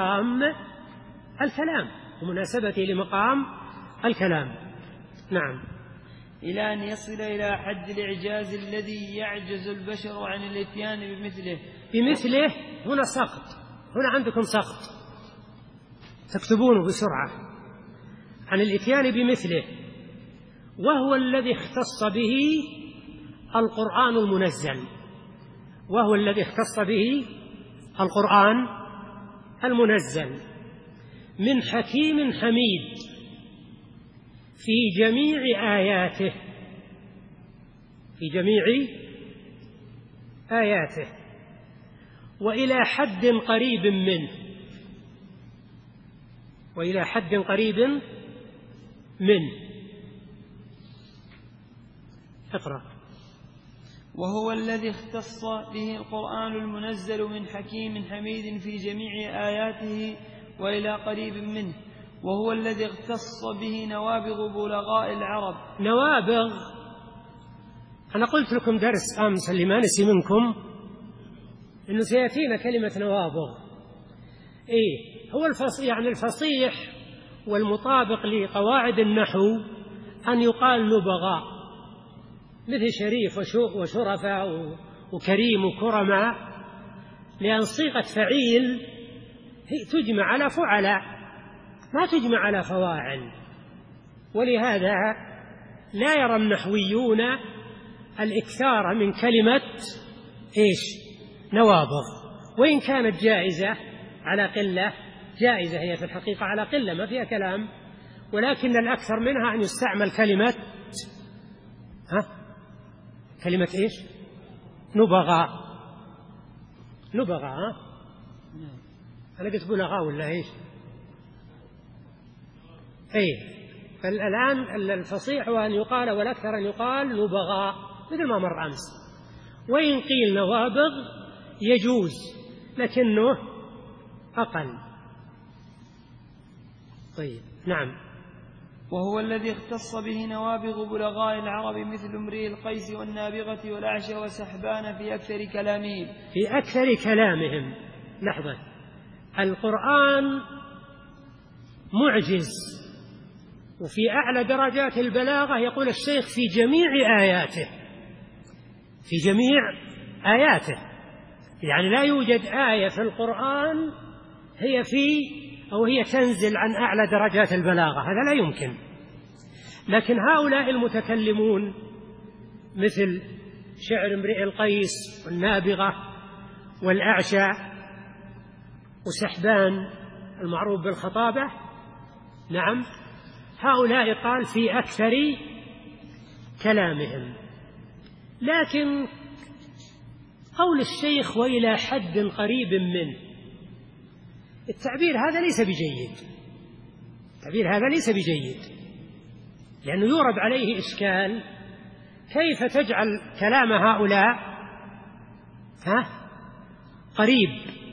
S1: لمقام الكلام. نعم.
S2: إلى أن يصل إلى حد الإعجاز الذي يعجز البشر عن الإتيان
S1: بمثله. هنا سقط، هنا عندكم سقط، تكتبونه بسرعة. عن الإتيان بمثله، وهو الذي اختص به القرآن المنزل، من حكيم حميد في جميع آياته وإلى حد قريب منه. اقرأ.
S2: وهو الذي اختص به القرآن المنزل من حكيم حميد في جميع آياته وإلى قريب منه، وهو الذي اختص به نوابغ بلغاء العرب.
S1: نوابغ، أنا قلت لكم درس أمس اللي ما نسي منكم إنه سيأتينا كلمة نوابغ. هو الفصيح والمطابق لقواعد النحو أن يقال نبغاء، مثل شريف وشرفاء وكريم وكرماء، لأن صيغة فعيل تجمع على فعلاء ما تجمع على فواعل. ولهذا لا يرى النحويون الإكثار من كلمة نوابغ، وإن كانت جائزة على قلة، جائزة هي في الحقيقة على قلة ما فيها كلام، ولكن الأكثر منها أن يستعمل كلمة نبغاء. أنا قلت بلغاء ولا فالآن الفصيح هو أن يقال، والأكثر أن يقال نبغاء مثل ما مر أمس. وإن قيل نوابغ يجوز لكنه أقل. طيب، نعم.
S2: وهو الذي اختص به نوابغ بلغاء العرب مثل امرئ القيس والنابغة والأعشى وسحبان في أكثر كلامهم.
S1: في أكثر كلامهم. لحظة، القرآن معجز، وفي أعلى درجات البلاغة يقول الشيخ في جميع آياته، في جميع آياته، يعني لا يوجد آية في القرآن هي تنزل عن أعلى درجات البلاغة، هذا لا يمكن. لكن هؤلاء المتكلمون مثل شعر امرئ القيس والنابغة والأعشى وسحبان المعروف بالخطابة، نعم، هؤلاء قال في أكثر كلامهم. لكن قول الشيخ وإلى حد قريب منه، التعبير هذا ليس بجيد، التعبير هذا ليس بجيد، لأنه يورد عليه إشكال، كيف تجعل كلام هؤلاء قريب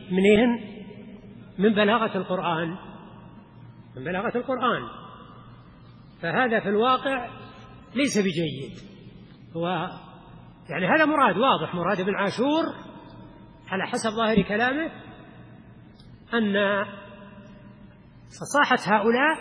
S1: من بلاغة القرآن، من بلاغة القرآن، فهذا في الواقع ليس بجيد. هو يعني هذا مراد واضح، مراد ابن عاشور على حسب ظاهر كلامه أن فصاحة هؤلاء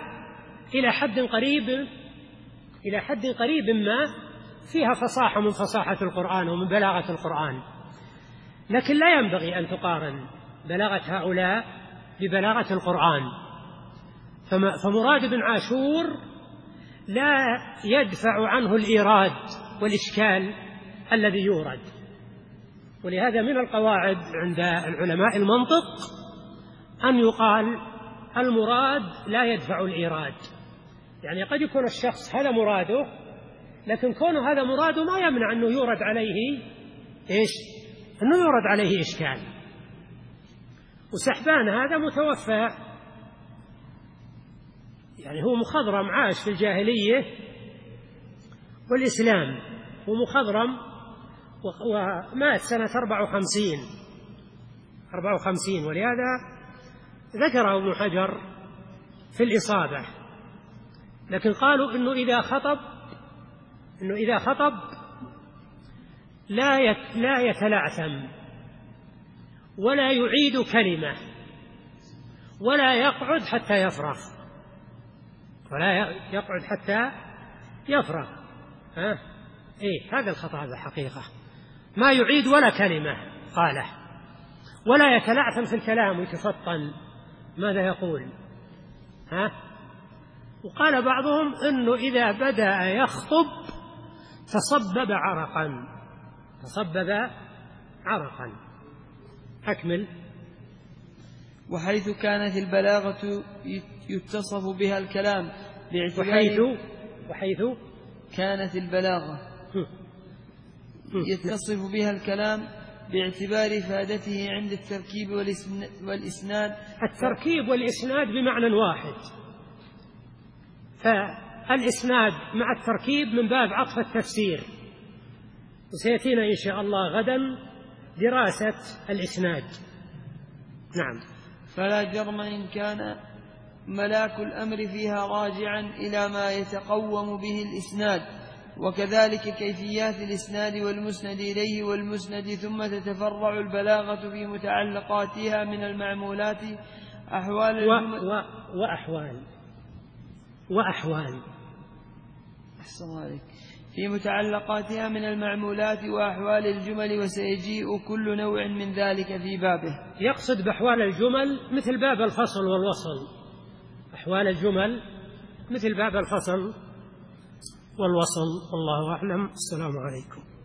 S1: إلى حد قريب ما فيها فصاحة من فصاحة القرآن ومن بلاغة القرآن، لكن لا ينبغي أن تقارن بلاغة هؤلاء ببلاغة القرآن. فمراد ابن عاشور لا يدفع عنه الإيراد والإشكال الذي يورد. ولهذا من القواعد عند العلماء المنطق أن يقال المراد لا يدفع الإيراد، يعني قد يكون الشخص هذا مراده، لكن كونه هذا مراده ما يمنع أنه يورد عليه أنه يورد عليه إشكال. وسحبان هذا متوفى، يعني هو مخضرم، عاش في الجاهلية والإسلام، هو مخضرم ومات سنة 54، ولهذا ذكره ابن حجر في الإصابة. لكن قالوا إنه إذا خطب لا يتلعثم ولا يعيد كلمة ولا يقعد حتى يفرغ، هذا الخطابة حقيقة، ما يعيد ولا كلمة قاله، ولا يتلعثم في الكلام ويتفطن ماذا يقول. وقال بعضهم إنه إذا بدأ يخطب تصبب عرقا. أكمل.
S2: وحيث كانت البلاغة يتصف بها الكلام
S1: وحيث
S2: كانت البلاغة يتصف بها الكلام باعتبار إفادته عند التركيب والإسناد.
S1: التركيب والإسناد بمعنى واحد، فالإسناد مع التركيب من باب عطف التفسير، وسيأتينا إن شاء الله غدا دراسة الإسناد. نعم.
S2: فلا جرم إن كان ملاك الأمر فيها راجعا إلى ما يتقوم به الإسناد، وكذلك كيفيات الإسناد والمسند إليه والمسند، ثم تتفرع البلاغة في متعلقاتها من المعمولات أحوال
S1: وأحوال
S2: أحسن عليك، في متعلقاتها من المعمولات وأحوال الجمل، وسيجيء كل نوع من ذلك في بابه.
S1: يقصد بأحوال الجمل مثل باب الفصل والوصل، أحوال الجمل مثل باب الفصل والوصل. والله أعلم. السلام عليكم.